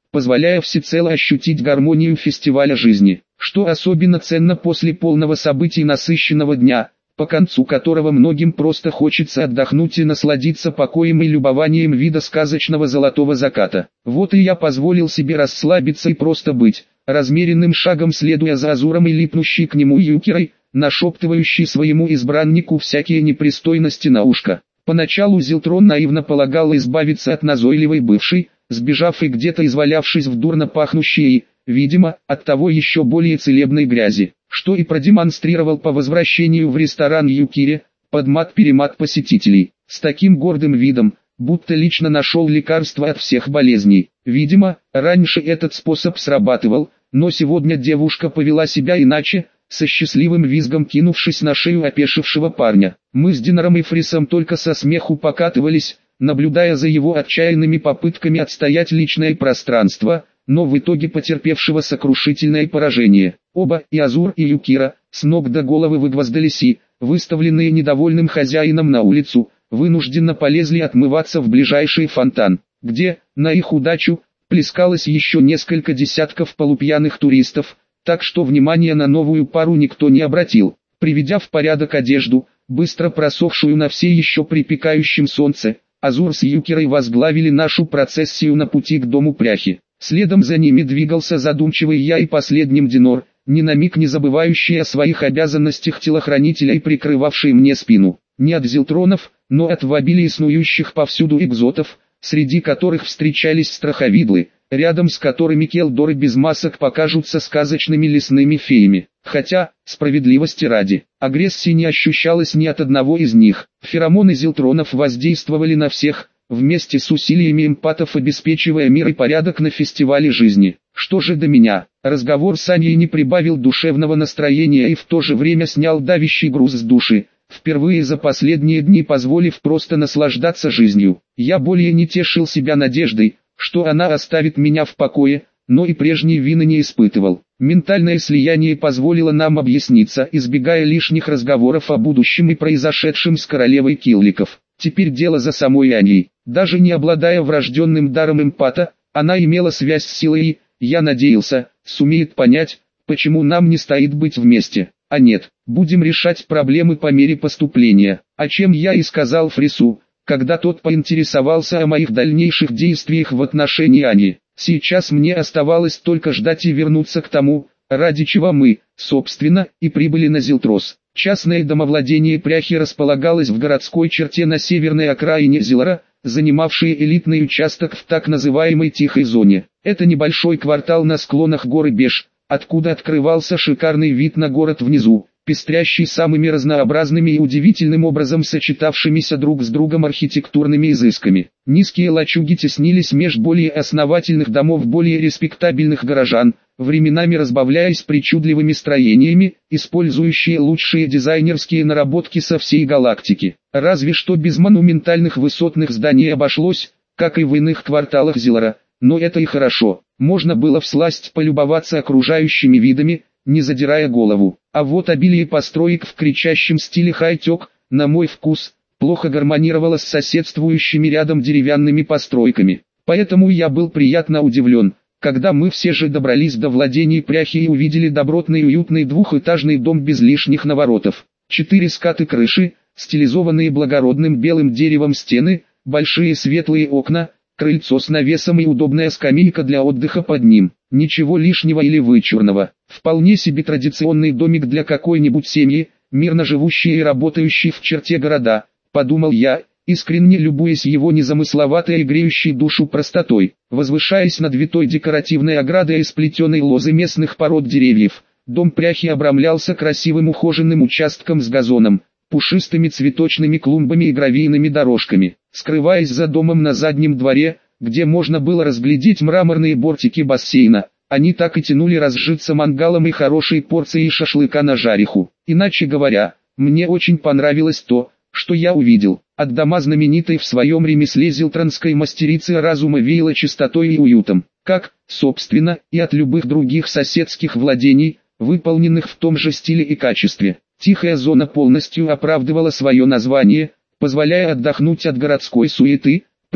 позволяя всецело ощутить гармонию фестиваля жизни, что особенно ценно после полного событий насыщенного дня, по концу которого многим просто хочется отдохнуть и насладиться покоем и любованием вида сказочного золотого заката. Вот и я позволил себе расслабиться и просто быть, размеренным шагом следуя за Азуром и липнущей к нему Юкирой, нашептывающей своему избраннику всякие непристойности на ушко. Поначалу Зилтрон наивно полагал избавиться от назойливой бывшей, сбежав и где-то извалявшись в дурно пахнущей и, видимо, оттого еще более целебной грязи, что и продемонстрировал по возвращению в ресторан Юкире, под мат-перемат посетителей, с таким гордым видом, будто лично нашел лекарство от всех болезней. Видимо, раньше этот способ срабатывал, но сегодня девушка повела себя иначе, со счастливым визгом кинувшись на шею опешившего парня. Мы с Динаром и Фрисом только со смеху покатывались, наблюдая за его отчаянными попытками отстоять личное пространство, но в итоге потерпевшего сокрушительное поражение. Оба, и Азур и Юкира, с ног до головы выгвоздались и, выставленные недовольным хозяином на улицу, вынужденно полезли отмываться в ближайший фонтан, где, на их удачу, плескалось еще несколько десятков полупьяных туристов, так что внимания на новую пару никто не обратил. Приведя в порядок одежду, быстро просохшую на все еще припекающем солнце, Азур с Юкирой возглавили нашу процессию на пути к дому пряхи. Следом за ними двигался задумчивый я и последним Динор, ни на миг не забывающий о своих обязанностях телохранителя и прикрывавший мне спину. Не от зилтронов, но от в обилии снующих повсюду экзотов, среди которых встречались страховидлы, рядом с которыми келдоры без масок покажутся сказочными лесными феями. Хотя, справедливости ради, агрессии не ощущалось ни от одного из них. Феромоны зилтронов воздействовали на всех, вместе с усилиями эмпатов обеспечивая мир и порядок на фестивале жизни. Что же до меня? Разговор с Аней не прибавил душевного настроения и в то же время снял давящий груз с души, впервые за последние дни позволив просто наслаждаться жизнью. Я более не тешил себя надеждой, что она оставит меня в покое, но и прежней вины не испытывал. Ментальное слияние позволило нам объясниться, избегая лишних разговоров о будущем и произошедшем с королевой Килликов. Теперь дело за самой Аней. Даже не обладая врожденным даром эмпата, она имела связь с силой и, я надеялся, сумеет понять, почему нам не стоит быть вместе. А нет, будем решать проблемы по мере поступления, о чем я и сказал Фрису, когда тот поинтересовался о моих дальнейших действиях в отношении Ани. Сейчас мне оставалось только ждать и вернуться к тому, ради чего мы, собственно, и прибыли на Зилтрос. Частное домовладение пряхи располагалось в городской черте на северной окраине Зилара, занимавший элитный участок в так называемой тихой зоне. Это небольшой квартал на склонах горы Беш, откуда открывался шикарный вид на город внизу, пестрящий самыми разнообразными и удивительным образом сочетавшимися друг с другом архитектурными изысками. Низкие лачуги теснились меж более основательных домов более респектабельных горожан, временами разбавляясь причудливыми строениями, использующие лучшие дизайнерские наработки со всей галактики. Разве что без монументальных высотных зданий обошлось, как и в иных кварталах Зилара, но это и хорошо. Можно было всласть полюбоваться окружающими видами, не задирая голову. А вот обилие построек в кричащем стиле хай-тек, на мой вкус, плохо гармонировало с соседствующими рядом деревянными постройками. Поэтому я был приятно удивлен, когда мы все же добрались до владений пряхи и увидели добротный уютный двухэтажный дом без лишних наворотов. 4 скаты крыши, стилизованные благородным белым деревом стены, большие светлые окна, крыльцо с навесом и удобная скамейка для отдыха под ним. Ничего лишнего или вычурного. Вполне себе традиционный домик для какой-нибудь семьи, мирно живущей и работающей в черте города, подумал я, искренне любуясь его незамысловатой и греющей душу простотой. Возвышаясь над витой декоративной оградой из сплетенной лозы местных пород деревьев, дом пряхи обрамлялся красивым ухоженным участком с газоном, пушистыми цветочными клумбами и гравийными дорожками. Скрываясь за домом на заднем дворе, где можно было разглядеть мраморные бортики бассейна, они так и тянули разжиться мангалом и хорошей порцией шашлыка на жариху. Иначе говоря, мне очень понравилось то, что я увидел. От дома знаменитой в своем ремесле зилтранской мастерицы разума веяло чистотой и уютом, как, собственно, и от любых других соседских владений, выполненных в том же стиле и качестве. Тихая зона полностью оправдывала свое название, позволяя отдохнуть от городской суеты,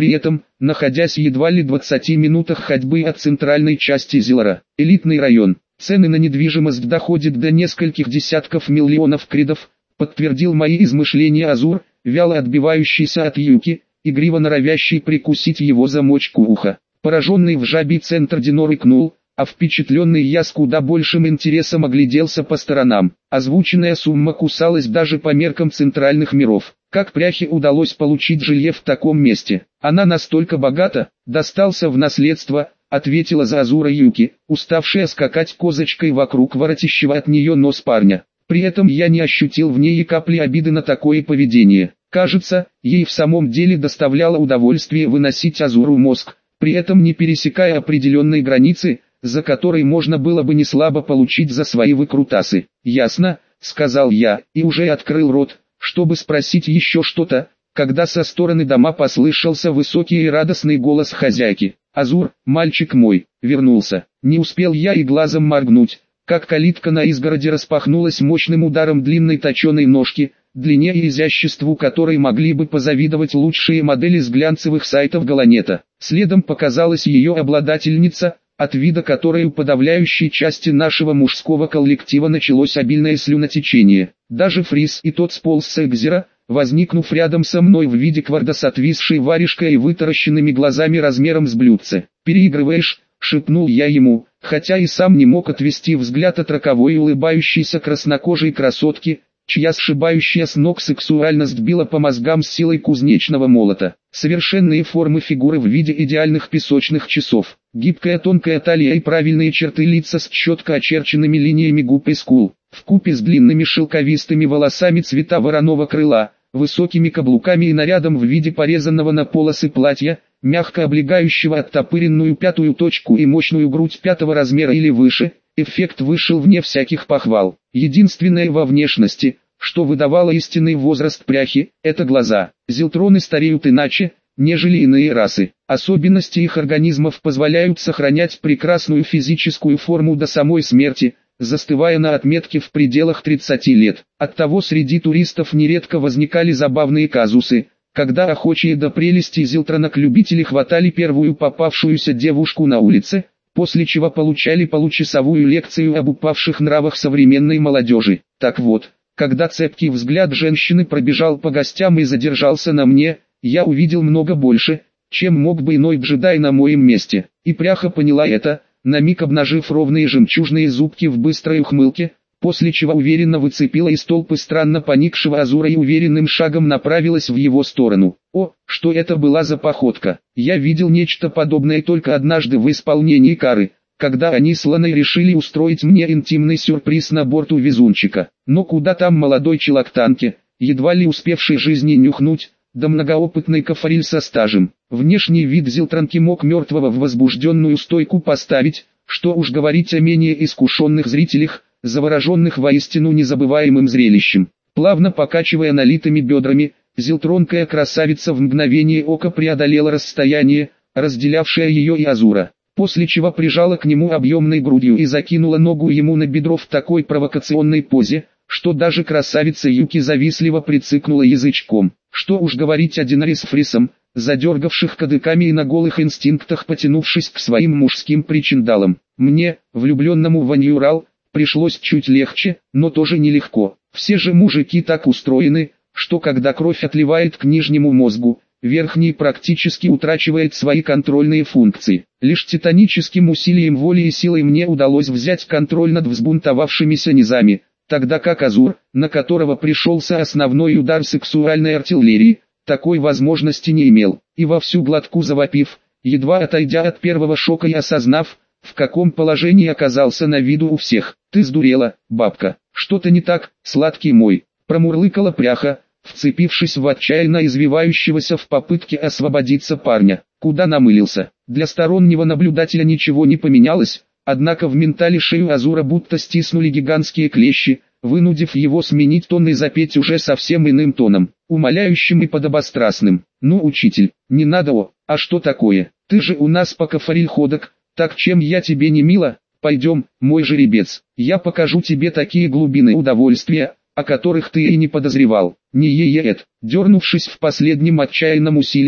при этом, находясь едва ли 20 минутах ходьбы от центральной части Зилара. Элитный район. Цены на недвижимость доходят до нескольких десятков миллионов кридов, подтвердил мои измышления Азур, вяло отбивающийся от Юки, игриво норовящий прикусить его замочку уха. Пораженный в жабий центр Динор икнул, а впечатленный я с куда большим интересом огляделся по сторонам. Озвученная сумма кусалась даже по меркам центральных миров. Как пряхе удалось получить жилье в таком месте? Она настолько богата, достался в наследство, ответила за Азура Юки, уставшая скакать козочкой вокруг воротящего от нее нос парня. При этом я не ощутил в ней и капли обиды на такое поведение. Кажется, ей в самом деле доставляло удовольствие выносить Азуру мозг, при этом не пересекая определенной границы, за которой можно было бы неслабо получить за свои выкрутасы. «Ясно», — сказал я, и уже открыл рот, чтобы спросить еще что-то, когда со стороны дома послышался высокий и радостный голос хозяйки. «Азур, мальчик мой, вернулся». Не успел я и глазом моргнуть, как калитка на изгороди распахнулась мощным ударом длинной точеной ножки, длине и изяществу которой могли бы позавидовать лучшие модели с глянцевых сайтов Галанета. Следом показалась ее обладательница, от вида которой у подавляющей части нашего мужского коллектива началось обильное слюнотечение. Даже Фрис и тот сполз с Экзера, возникнув рядом со мной в виде кварда с отвисшей варежкой и вытаращенными глазами размером с блюдце. «Переигрываешь?» — шепнул я ему, хотя и сам не мог отвести взгляд от роковой улыбающейся краснокожей красотки, чья сшибающая с ног сексуальность била по мозгам с силой кузнечного молота. Совершенные формы фигуры в виде идеальных песочных часов, гибкая тонкая талия и правильные черты лица с четко очерченными линиями губ и скул, вкупе с длинными шелковистыми волосами цвета вороного крыла, высокими каблуками и нарядом в виде порезанного на полосы платья, мягко облегающего оттопыренную пятую точку и мощную грудь 5-го размера или выше, эффект вышел вне всяких похвал. Единственное во внешности, что выдавало истинный возраст пряхи, это глаза. Зилтроны стареют иначе, нежели иные расы. Особенности их организмов позволяют сохранять прекрасную физическую форму до самой смерти, застывая на отметке в пределах 30 лет. Оттого среди туристов нередко возникали забавные казусы, когда охочие до прелести зилтронок-любители хватали первую попавшуюся девушку на улице, после чего получали получасовую лекцию об упавших нравах современной молодежи. Так вот, когда цепкий взгляд женщины пробежал по гостям и задержался на мне, я увидел много больше, чем мог бы иной джедай на моем месте. И пряха поняла это, на миг обнажив ровные жемчужные зубки в быстрой ухмылке, после чего уверенно выцепила из толпы странно поникшего Азура и уверенным шагом направилась в его сторону. О, что это была за походка! Я видел нечто подобное только однажды в исполнении Кары, когда они с Ланой решили устроить мне интимный сюрприз на борту везунчика. Но куда там молодой челоктанке, едва ли успевший жизни нюхнуть, да многоопытный кафариль со стажем. Внешний вид зилтранки мог мертвого в возбужденную стойку поставить, что уж говорить о менее искушенных зрителях, завороженных воистину незабываемым зрелищем. Плавно покачивая налитыми бедрами, зилтронкая красавица в мгновение ока преодолела расстояние, разделявшее ее и Азура, после чего прижала к нему объемной грудью и закинула ногу ему на бедро в такой провокационной позе, что даже красавица Юки завистливо прицикнула язычком. Что уж говорить о Динаре с Фрисом, задергавших кадыками и на голых инстинктах потянувшись к своим мужским причиндалам. Мне, влюбленному в Аньюрал, пришлось чуть легче, но тоже нелегко. Все же мужики так устроены, что когда кровь отливает к нижнему мозгу, верхний практически утрачивает свои контрольные функции. Лишь титаническим усилием воли и силой мне удалось взять контроль над взбунтовавшимися низами, тогда как Азур, на которого пришелся основной удар сексуальной артиллерии, такой возможности не имел, и во всю глотку завопив, едва отойдя от первого шока и осознав, в каком положении оказался на виду у всех. «Ты сдурела, бабка, что-то не так, сладкий мой», промурлыкала пряха, вцепившись в отчаянно извивающегося в попытке освободиться парня. Куда намылился? Для стороннего наблюдателя ничего не поменялось, однако в ментале шею Азура будто стиснули гигантские клещи, вынудив его сменить тон и запеть уже совсем иным тоном, умоляющим и подобострастным. «Ну, учитель, не надо, а что такое? Ты же у нас покафариль ходок, так чем я тебе не мила? Пойдем, мой жеребец, я покажу тебе такие глубины удовольствия, о которых ты и не подозревал». Не ед. Дернувшись в последнем отчаянном усилии,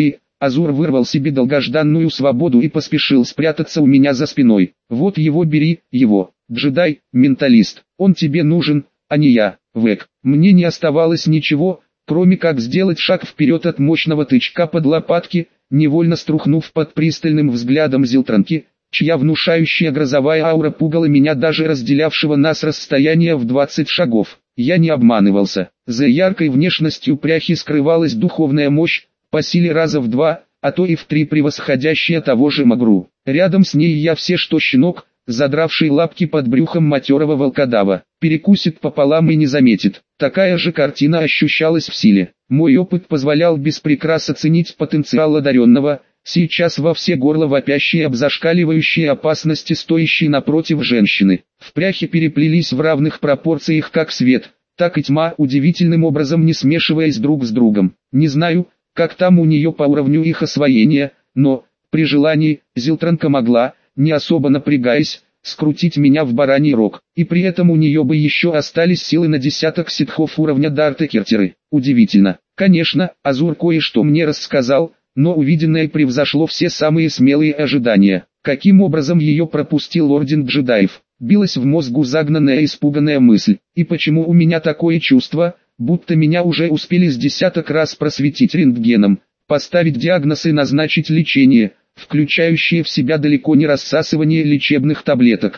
Азур вырвал себе долгожданную свободу и поспешил спрятаться у меня за спиной. Вот его бери, его. Джедай, менталист, он тебе нужен, а не я, Век. Мне не оставалось ничего, кроме как сделать шаг вперед от мощного тычка под лопатки, невольно струхнув под пристальным взглядом Зилтранки, чья внушающая грозовая аура пугала меня даже разделявшего нас расстояние в 20 шагов. Я не обманывался. За яркой внешностью пряхи скрывалась духовная мощь, по силе раза в 2, а то и в 3 превосходящая того же Магру. Рядом с ней я все что щенок, задравший лапки под брюхом матерого волкодава, перекусит пополам и не заметит. Такая же картина ощущалась в силе. Мой опыт позволял без прикрас оценить потенциал одаренного, сейчас во все горло вопящие об зашкаливающей опасности стоящей напротив женщины. В пряхе переплелись в равных пропорциях как свет, так и тьма, удивительным образом не смешиваясь друг с другом. Не знаю, как там у нее по уровню их освоения, но, при желании, Зилтранка могла, не особо напрягаясь, скрутить меня в бараний рог, и при этом у нее бы еще остались силы на десяток ситхов уровня Дарта Кертеры. Удивительно. Конечно, Азур кое-что мне рассказал, но увиденное превзошло все самые смелые ожидания. Каким образом ее пропустил Орден Джедаев? Билась в мозгу загнанная испуганная мысль. И почему у меня такое чувство, будто меня уже успели с десяток раз просветить рентгеном, поставить диагноз и назначить лечение, включающее в себя далеко не рассасывание лечебных таблеток.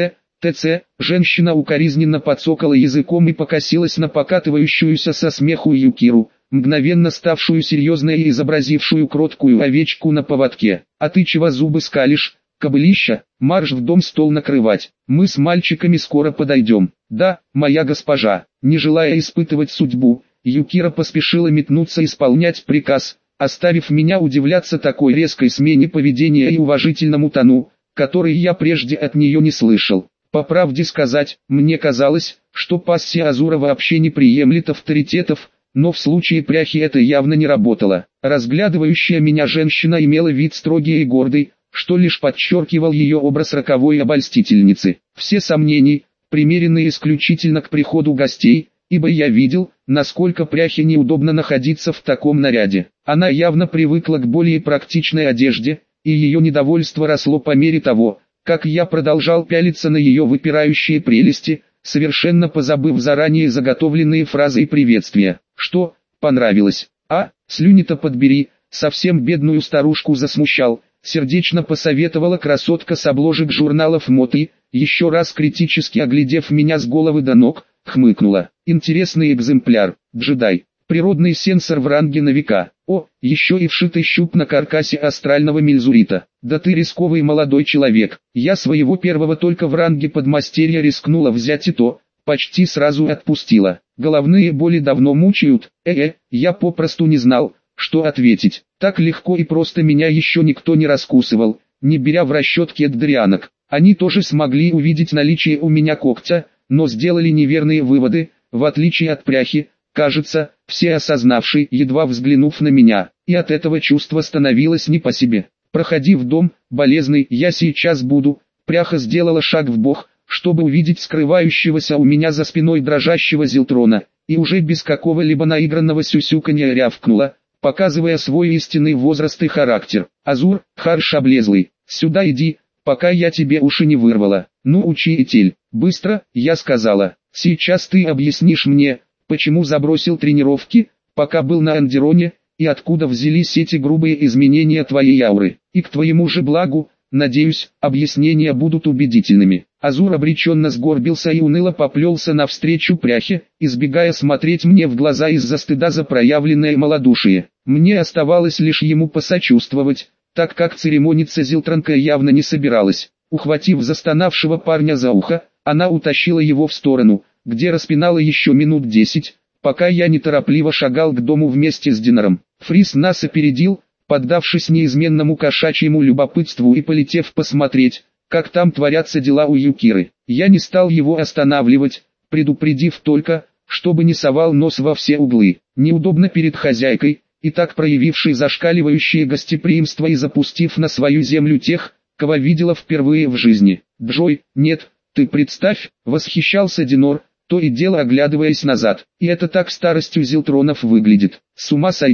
ТЦ, женщина укоризненно подсокала языком и покосилась на покатывающуюся со смеху Юкиру, мгновенно ставшую серьезной и изобразившую кроткую овечку на поводке. А ты чего зубы скалишь, кобылища? Марш в дом стол накрывать, мы с мальчиками скоро подойдем. Да, моя госпожа. Не желая испытывать судьбу, Юкира поспешила метнуться исполнять приказ, оставив меня удивляться такой резкой смене поведения и уважительному тону, который я прежде от нее не слышал. По правде сказать, мне казалось, что пассия Азура вообще не приемлет авторитетов, но в случае пряхи это явно не работало. Разглядывающая меня женщина имела вид строгий и гордый, что лишь подчеркивал ее образ роковой обольстительницы. Все сомнений, примеренные исключительно к приходу гостей, ибо я видел, насколько пряхе неудобно находиться в таком наряде. Она явно привыкла к более практичной одежде, и ее недовольство росло по мере того, как я продолжал пялиться на ее выпирающие прелести, совершенно позабыв заранее заготовленные фразы и приветствия. Что, понравилось? А, слюни-то подбери, совсем бедную старушку засмущал, сердечно посоветовала красотка с обложек журналов моды, еще раз критически оглядев меня с головы до ног, хмыкнула. Интересный экземпляр, джедай, природный сенсор в ранге на века. О, еще и вшитый щуп на каркасе астрального мельзурита. Да ты рисковый молодой человек. Я своего первого только в ранге подмастерья рискнула взять и то, почти сразу отпустила. Головные боли давно мучают. Я попросту не знал, что ответить. Так легко и просто меня еще никто не раскусывал, не беря в расчет кеддрианок. Они тоже смогли увидеть наличие у меня когтя, но сделали неверные выводы, в отличие от пряхи, кажется, все осознавшие, едва взглянув на меня, и от этого чувство становилось не по себе. «Проходи в дом, болезный, я сейчас буду». Пряха сделала шаг вбок, чтобы увидеть скрывающегося у меня за спиной дрожащего Зилтрона, и уже без какого-либо наигранного сюсюканья рявкнула, показывая свой истинный возраст и характер. «Азур, харш облезлый, сюда иди, пока я тебе уши не вырвала. Ну учитель, быстро», я сказала. «Сейчас ты объяснишь мне, почему забросил тренировки, пока был на Андероне, и откуда взялись эти грубые изменения твоей ауры. И к твоему же благу, надеюсь, объяснения будут убедительными». Азур обреченно сгорбился и уныло поплелся навстречу пряхе, избегая смотреть мне в глаза из-за стыда за проявленное малодушие. Мне оставалось лишь ему посочувствовать, так как церемониться Зилтранка явно не собиралась. Ухватив застонавшего парня за ухо, она утащила его в сторону, где распинала еще минут 10, пока я неторопливо шагал к дому вместе с Динаром. Фрис нас опередил, поддавшись неизменному кошачьему любопытству и полетев посмотреть, как там творятся дела у Юкиры. Я не стал его останавливать, предупредив только, чтобы не совал нос во все углы. Неудобно перед хозяйкой, и так проявившей зашкаливающее гостеприимство и запустив на свою землю тех, кого видела впервые в жизни. «Джой, нет, ты представь», — восхищался Динор, то и дело оглядываясь назад. «И это так старостью Зилтронов выглядит. С ума сойти.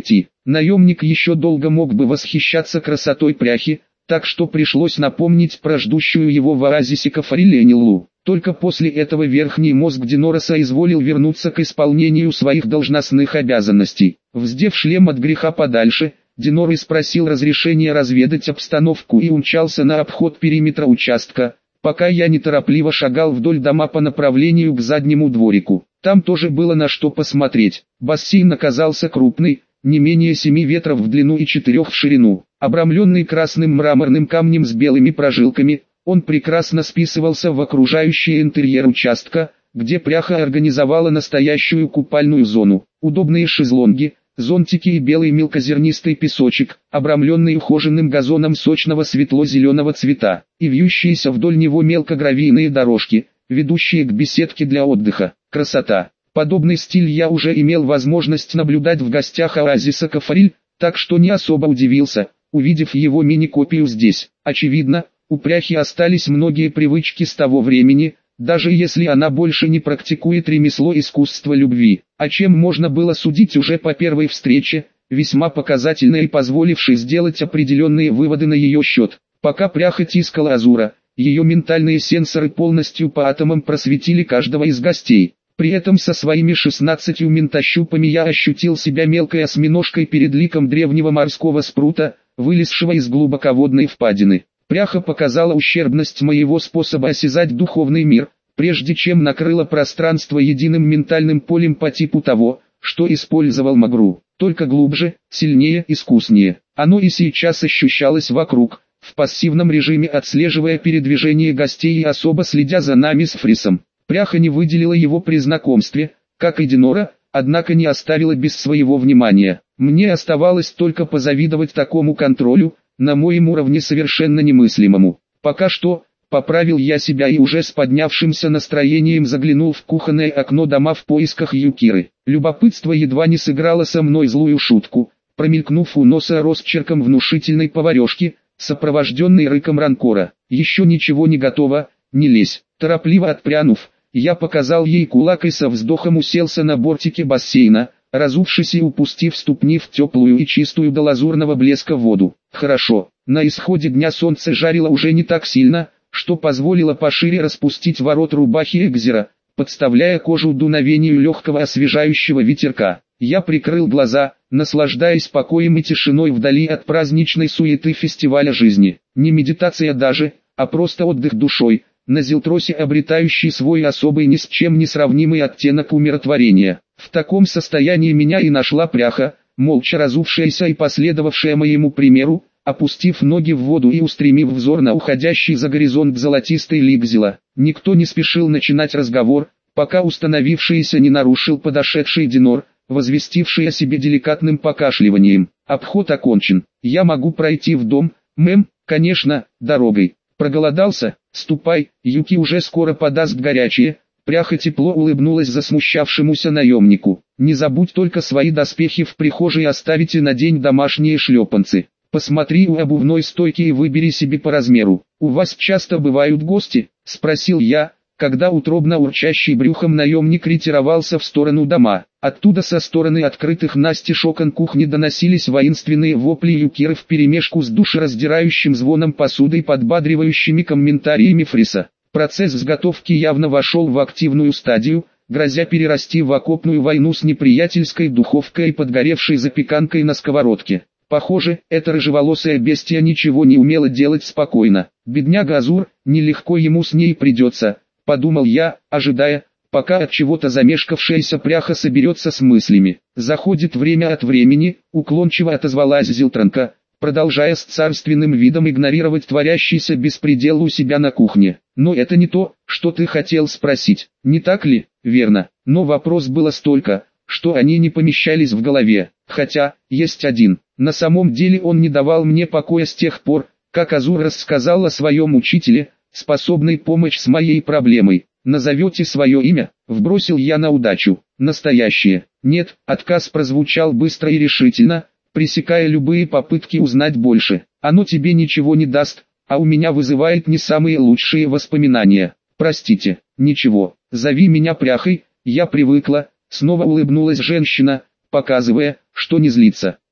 Наемник еще долго мог бы восхищаться красотой пряхи, так что пришлось напомнить про ждущую его в оазисе Кафариленилу. Только после этого верхний мозг Динора соизволил вернуться к исполнению своих должностных обязанностей. Вздев шлем от греха подальше, Динор спросил разрешения разведать обстановку и умчался на обход периметра участка, пока я неторопливо шагал вдоль дома по направлению к заднему дворику. Там тоже было на что посмотреть. Бассейн оказался крупный, не менее 7 ветров в длину и 4 в ширину. Обрамленный красным мраморным камнем с белыми прожилками, он прекрасно списывался в окружающий интерьер участка, где пряха организовала настоящую купальную зону. Удобные шезлонги, зонтики и белый мелкозернистый песочек, обрамленный ухоженным газоном сочного светло-зеленого цвета, и вьющиеся вдоль него мелкогравийные дорожки, ведущие к беседке для отдыха. Красота! Подобный стиль я уже имел возможность наблюдать в гостях оазиса Кафариль, так что не особо удивился, увидев его мини-копию здесь. Очевидно, у пряхи остались многие привычки с того времени, даже если она больше не практикует ремесло искусства любви, о чем можно было судить уже по первой встрече, весьма показательной и позволившей сделать определенные выводы на ее счет. Пока пряха тискала Азура, ее ментальные сенсоры полностью по атомам просветили каждого из гостей. При этом со своими 16 ментощупами я ощутил себя мелкой осьминожкой перед ликом древнего морского спрута, вылезшего из глубоководной впадины. Пряха показала ущербность моего способа осязать духовный мир, прежде чем накрыла пространство единым ментальным полем по типу того, что использовал Магру, только глубже, сильнее, искуснее. Оно и сейчас ощущалось вокруг, в пассивном режиме отслеживая передвижение гостей и особо следя за нами с Фрисом. Пряха не выделила его при знакомстве, как и Динора, однако не оставила без своего внимания. Мне оставалось только позавидовать такому контролю, на моем уровне совершенно немыслимому. Пока что, поправил я себя и уже с поднявшимся настроением заглянул в кухонное окно дома в поисках Юкиры. Любопытство едва не сыграло со мной злую шутку, промелькнув у носа росчерком внушительной поварешки, сопровожденной рыком ранкора. «Еще ничего не готово, не лезь». Торопливо отпрянув, я показал ей кулак и со вздохом уселся на бортике бассейна, разувшись и упустив ступни в теплую и чистую до лазурного блеска воду. Хорошо, на исходе дня солнце жарило уже не так сильно, что позволило пошире распустить ворот рубахи Экзера, подставляя кожу дуновению легкого освежающего ветерка. Я прикрыл глаза, наслаждаясь покоем и тишиной вдали от праздничной суеты фестиваля жизни. Не медитация даже, а просто отдых душой, на Зилтросе обретающий свой особый ни с чем не сравнимый оттенок умиротворения. В таком состоянии меня и нашла пряха, молча разувшаяся и последовавшая моему примеру, опустив ноги в воду и устремив взор на уходящий за горизонт золотистый лик Зила. Никто не спешил начинать разговор, пока установившийся не нарушил подошедший Динор, возвестивший о себе деликатным покашливанием. Обход окончен. Я могу пройти в дом, мэм, конечно, дорогой. Проголодался? Ступай, Юки уже скоро подаст горячее. Пряха тепло улыбнулась засмущавшемуся наемнику. Не забудь только свои доспехи в прихожей оставить и надень домашние шлепанцы. Посмотри у обувной стойки и выбери себе по размеру. У вас часто бывают гости? Спросил я, когда утробно урчащий брюхом наемник ретировался в сторону дома. Оттуда со стороны открытых настежь окон кухни доносились воинственные вопли Юкиры вперемешку с душераздирающим звоном посуды и подбадривающими комментариями Фриса. Процесс заготовки явно вошел в активную стадию, грозя перерасти в окопную войну с неприятельской духовкой и подгоревшей запеканкой на сковородке. Похоже, эта рыжеволосая бестия ничего не умела делать спокойно. Бедняга Азур, нелегко ему с ней придется, подумал я, ожидая, пока от чего-то замешкавшаяся пряха соберется с мыслями. Заходит время от времени, уклончиво отозвалась Зилтранка, продолжая с царственным видом игнорировать творящийся беспредел у себя на кухне. Но это не то, что ты хотел спросить, не так ли? Верно, но вопрос было столько, что они не помещались в голове. Хотя, есть один. На самом деле он не давал мне покоя с тех пор, как Азур рассказал о своем учителе, способный помочь с моей проблемой. Назовете свое имя? Вбросил я на удачу. Настоящее. Нет, отказ прозвучал быстро и решительно, пресекая любые попытки узнать больше. Оно тебе ничего не даст, а у меня вызывает не самые лучшие воспоминания. Простите, ничего, зови меня пряхой, я привыкла. Снова улыбнулась женщина, показывая, что не злится.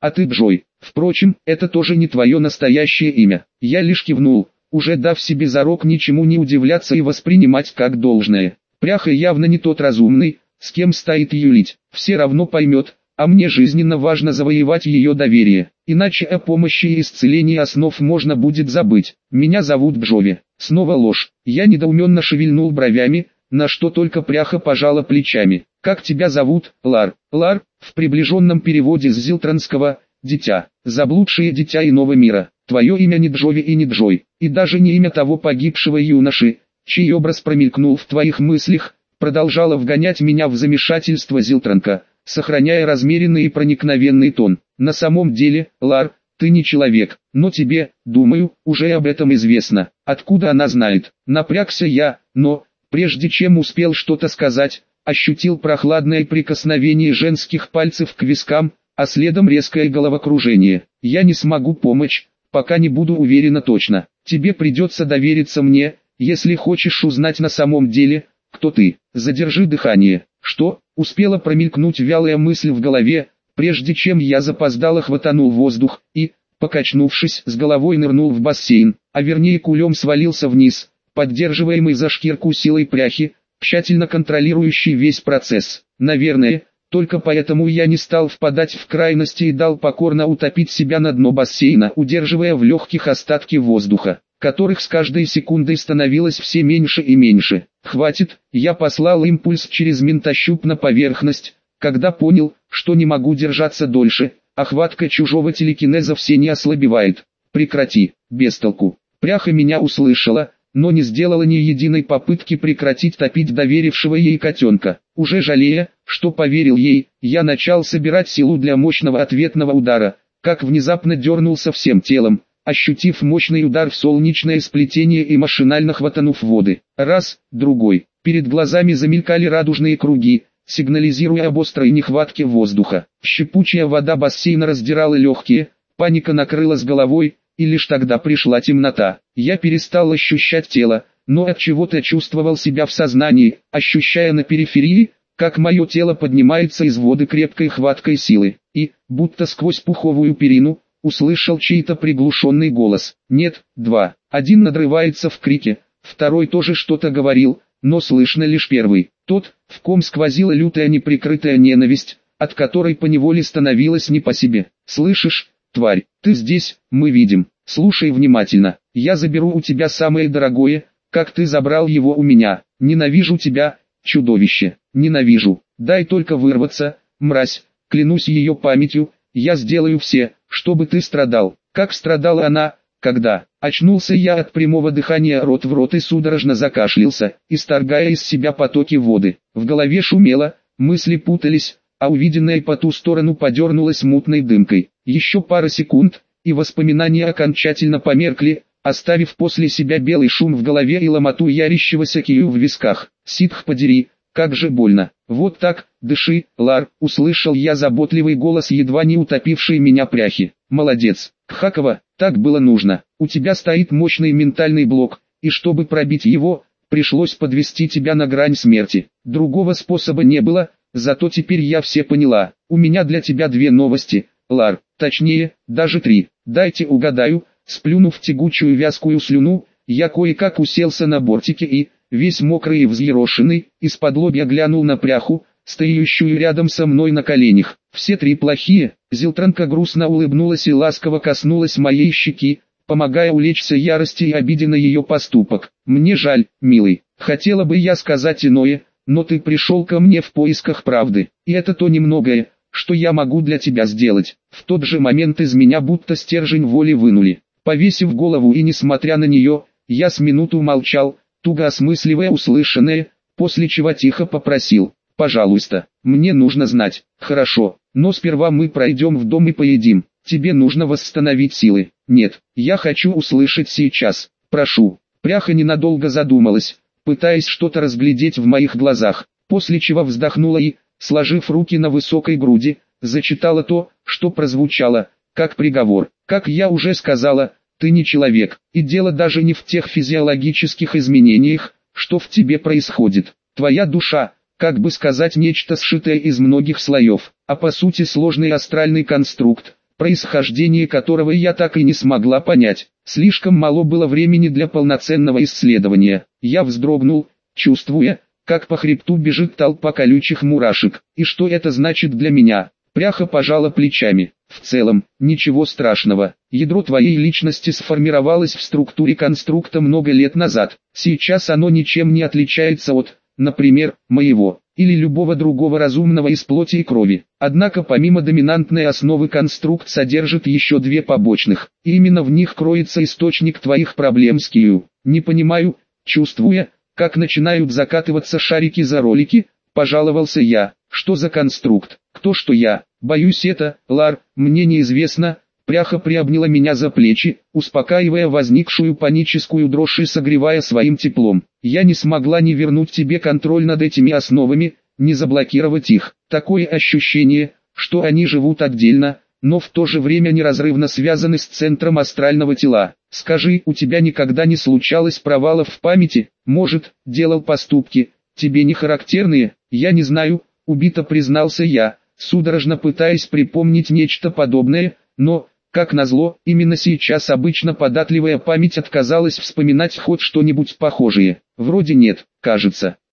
а ты Джой. Впрочем, это тоже не твое настоящее имя. Я лишь кивнул, уже дав себе зарок ничему не удивляться и воспринимать как должное. Пряха явно не тот разумный, с кем стоит юлить. Все равно поймет, а мне жизненно важно завоевать ее доверие. Иначе о помощи и исцелении основ можно будет забыть. Меня зовут Джови. Снова ложь. Я недоуменно шевельнул бровями, на что только Пряха пожала плечами. Как тебя зовут, Лар? Лар, в приближенном переводе с зилтранского «дитя», заблудшее дитя иного мира. Твое имя не Джови и не Джой, и даже не имя того погибшего юноши, чей образ промелькнул в твоих мыслях, продолжала вгонять меня в замешательство зилтранка, сохраняя размеренный и проникновенный тон. На самом деле, Лар, ты не человек, но тебе, думаю, уже об этом известно. Откуда она знает? Напрягся я, но, прежде чем успел что-то сказать, ощутил прохладное прикосновение женских пальцев к вискам, а следом резкое головокружение. Я не смогу помочь, пока не буду уверена точно. Тебе придется довериться мне, если хочешь узнать на самом деле, кто ты. Задержи дыхание. Что? Успела промелькнуть вялая мысль в голове, прежде чем я запоздало хватанул воздух и, покачнувшись, с головой нырнул в бассейн, а вернее кулем свалился вниз, поддерживаемый за шкирку силой Пряхи, тщательно контролирующий весь процесс. Наверное, только поэтому я не стал впадать в крайности и дал покорно утопить себя на дно бассейна, удерживая в легких остатки воздуха, которых с каждой секундой становилось все меньше и меньше. Хватит, я послал импульс через ментощуп на поверхность, когда понял, что не могу держаться дольше, а хватка чужого телекинеза все не ослабевает. Прекрати, бестолку. Пряха меня услышала, но не сделала ни единой попытки прекратить топить доверившего ей котенка. Уже жалея, что поверил ей, я начал собирать силу для мощного ответного удара, как внезапно дернулся всем телом, ощутив мощный удар в солнечное сплетение и машинально хватанув воды. Раз, другой. Перед глазами замелькали радужные круги, сигнализируя об острой нехватке воздуха. Щепучая вода бассейна раздирала легкие, паника накрыла с головой, и лишь тогда пришла темнота. Я перестал ощущать тело, но от чего-то чувствовал себя в сознании, ощущая на периферии, как мое тело поднимается из воды крепкой хваткой силы, и, будто сквозь пуховую перину, услышал чей-то приглушенный голос. Нет, два. Один надрывается в крике, второй тоже что-то говорил, но слышно лишь первый. Тот, в ком сквозила лютая неприкрытая ненависть, от которой поневоле становилось не по себе. «Слышишь, тварь, ты здесь, мы видим. Слушай внимательно. Я заберу у тебя самое дорогое, как ты забрал его у меня. Ненавижу тебя, чудовище. Ненавижу. Дай только вырваться, мразь. Клянусь ее памятью, я сделаю все, чтобы ты страдал. Как страдала она, когда...» Очнулся я от прямого дыхания рот в рот и судорожно закашлялся, исторгая из себя потоки воды. В голове шумело, мысли путались, а увиденное по ту сторону подернулось мутной дымкой. Еще пара секунд, и воспоминания окончательно померкли, оставив после себя белый шум в голове и ломоту ярящегося кию в висках. Ситх подери, как же больно. Вот так, дыши, Лар, услышал я заботливый голос едва не утопившей меня Пряхи. Молодец, Кхакова, так было нужно. У тебя стоит мощный ментальный блок, и чтобы пробить его, пришлось подвести тебя на грань смерти. Другого способа не было, зато теперь я все поняла. У меня для тебя две новости, Лар, точнее, даже три. Дайте угадаю. Сплюнув тягучую вязкую слюну, я кое-как уселся на бортике и, весь мокрый и взъерошенный, из-под-лобья глянул на Пряху, стоящую рядом со мной на коленях. Все три плохие. Зилтранка грустно улыбнулась и ласково коснулась моей щеки, помогая улечься ярости и обиде на ее поступок. Мне жаль, милый. Хотела бы я сказать иное, но ты пришел ко мне в поисках правды, и это то немногое, что я могу для тебя сделать. В тот же момент из меня будто стержень воли вынули. Повесив голову и несмотря на нее, я с минуту молчал, туго осмысливая услышанное, после чего тихо попросил: «Пожалуйста, мне нужно знать». «Хорошо, но сперва мы пройдем в дом и поедим. Тебе нужно восстановить силы». «Нет, я хочу услышать сейчас. Прошу». Пряха ненадолго задумалась, пытаясь что-то разглядеть в моих глазах, после чего вздохнула и, сложив руки на высокой груди, зачитала то, что прозвучало, как приговор. «Как я уже сказала, ты не человек, и дело даже не в тех физиологических изменениях, что в тебе происходит. Твоя душа, как бы сказать, нечто сшитое из многих слоев, а по сути сложный астральный конструкт, происхождение которого я так и не смогла понять. Слишком мало было времени для полноценного исследования. Я вздрогнул, чувствуя, как по хребту бежит толпа колючих мурашек. И что это значит для меня? Пряха пожала плечами. В целом, ничего страшного. Ядро твоей личности сформировалось в структуре конструкта много лет назад. Сейчас оно ничем не отличается от, например, моего, или любого другого разумного из плоти и крови. Однако помимо доминантной основы конструкт содержит еще две побочных, и именно в них кроется источник твоих проблем с Кью. Не понимаю, чувствуя, как начинают закатываться шарики за ролики, пожаловался я. Что за конструкт? Кто что я? Боюсь это, Лар, мне неизвестно. Пряха приобняла меня за плечи, успокаивая возникшую паническую дрожь и согревая своим теплом. Я не смогла ни вернуть тебе контроль над этими основами, ни заблокировать их. Такое ощущение, что они живут отдельно, но в то же время неразрывно связаны с центром астрального тела. Скажи, у тебя никогда не случалось провалов в памяти? Может, делал поступки, тебе не характерные? Я не знаю, убито признался я, судорожно пытаясь припомнить нечто подобное, но, как назло, именно сейчас обычно податливая память отказалась вспоминать хоть что-нибудь похожее. Вроде нет, кажется.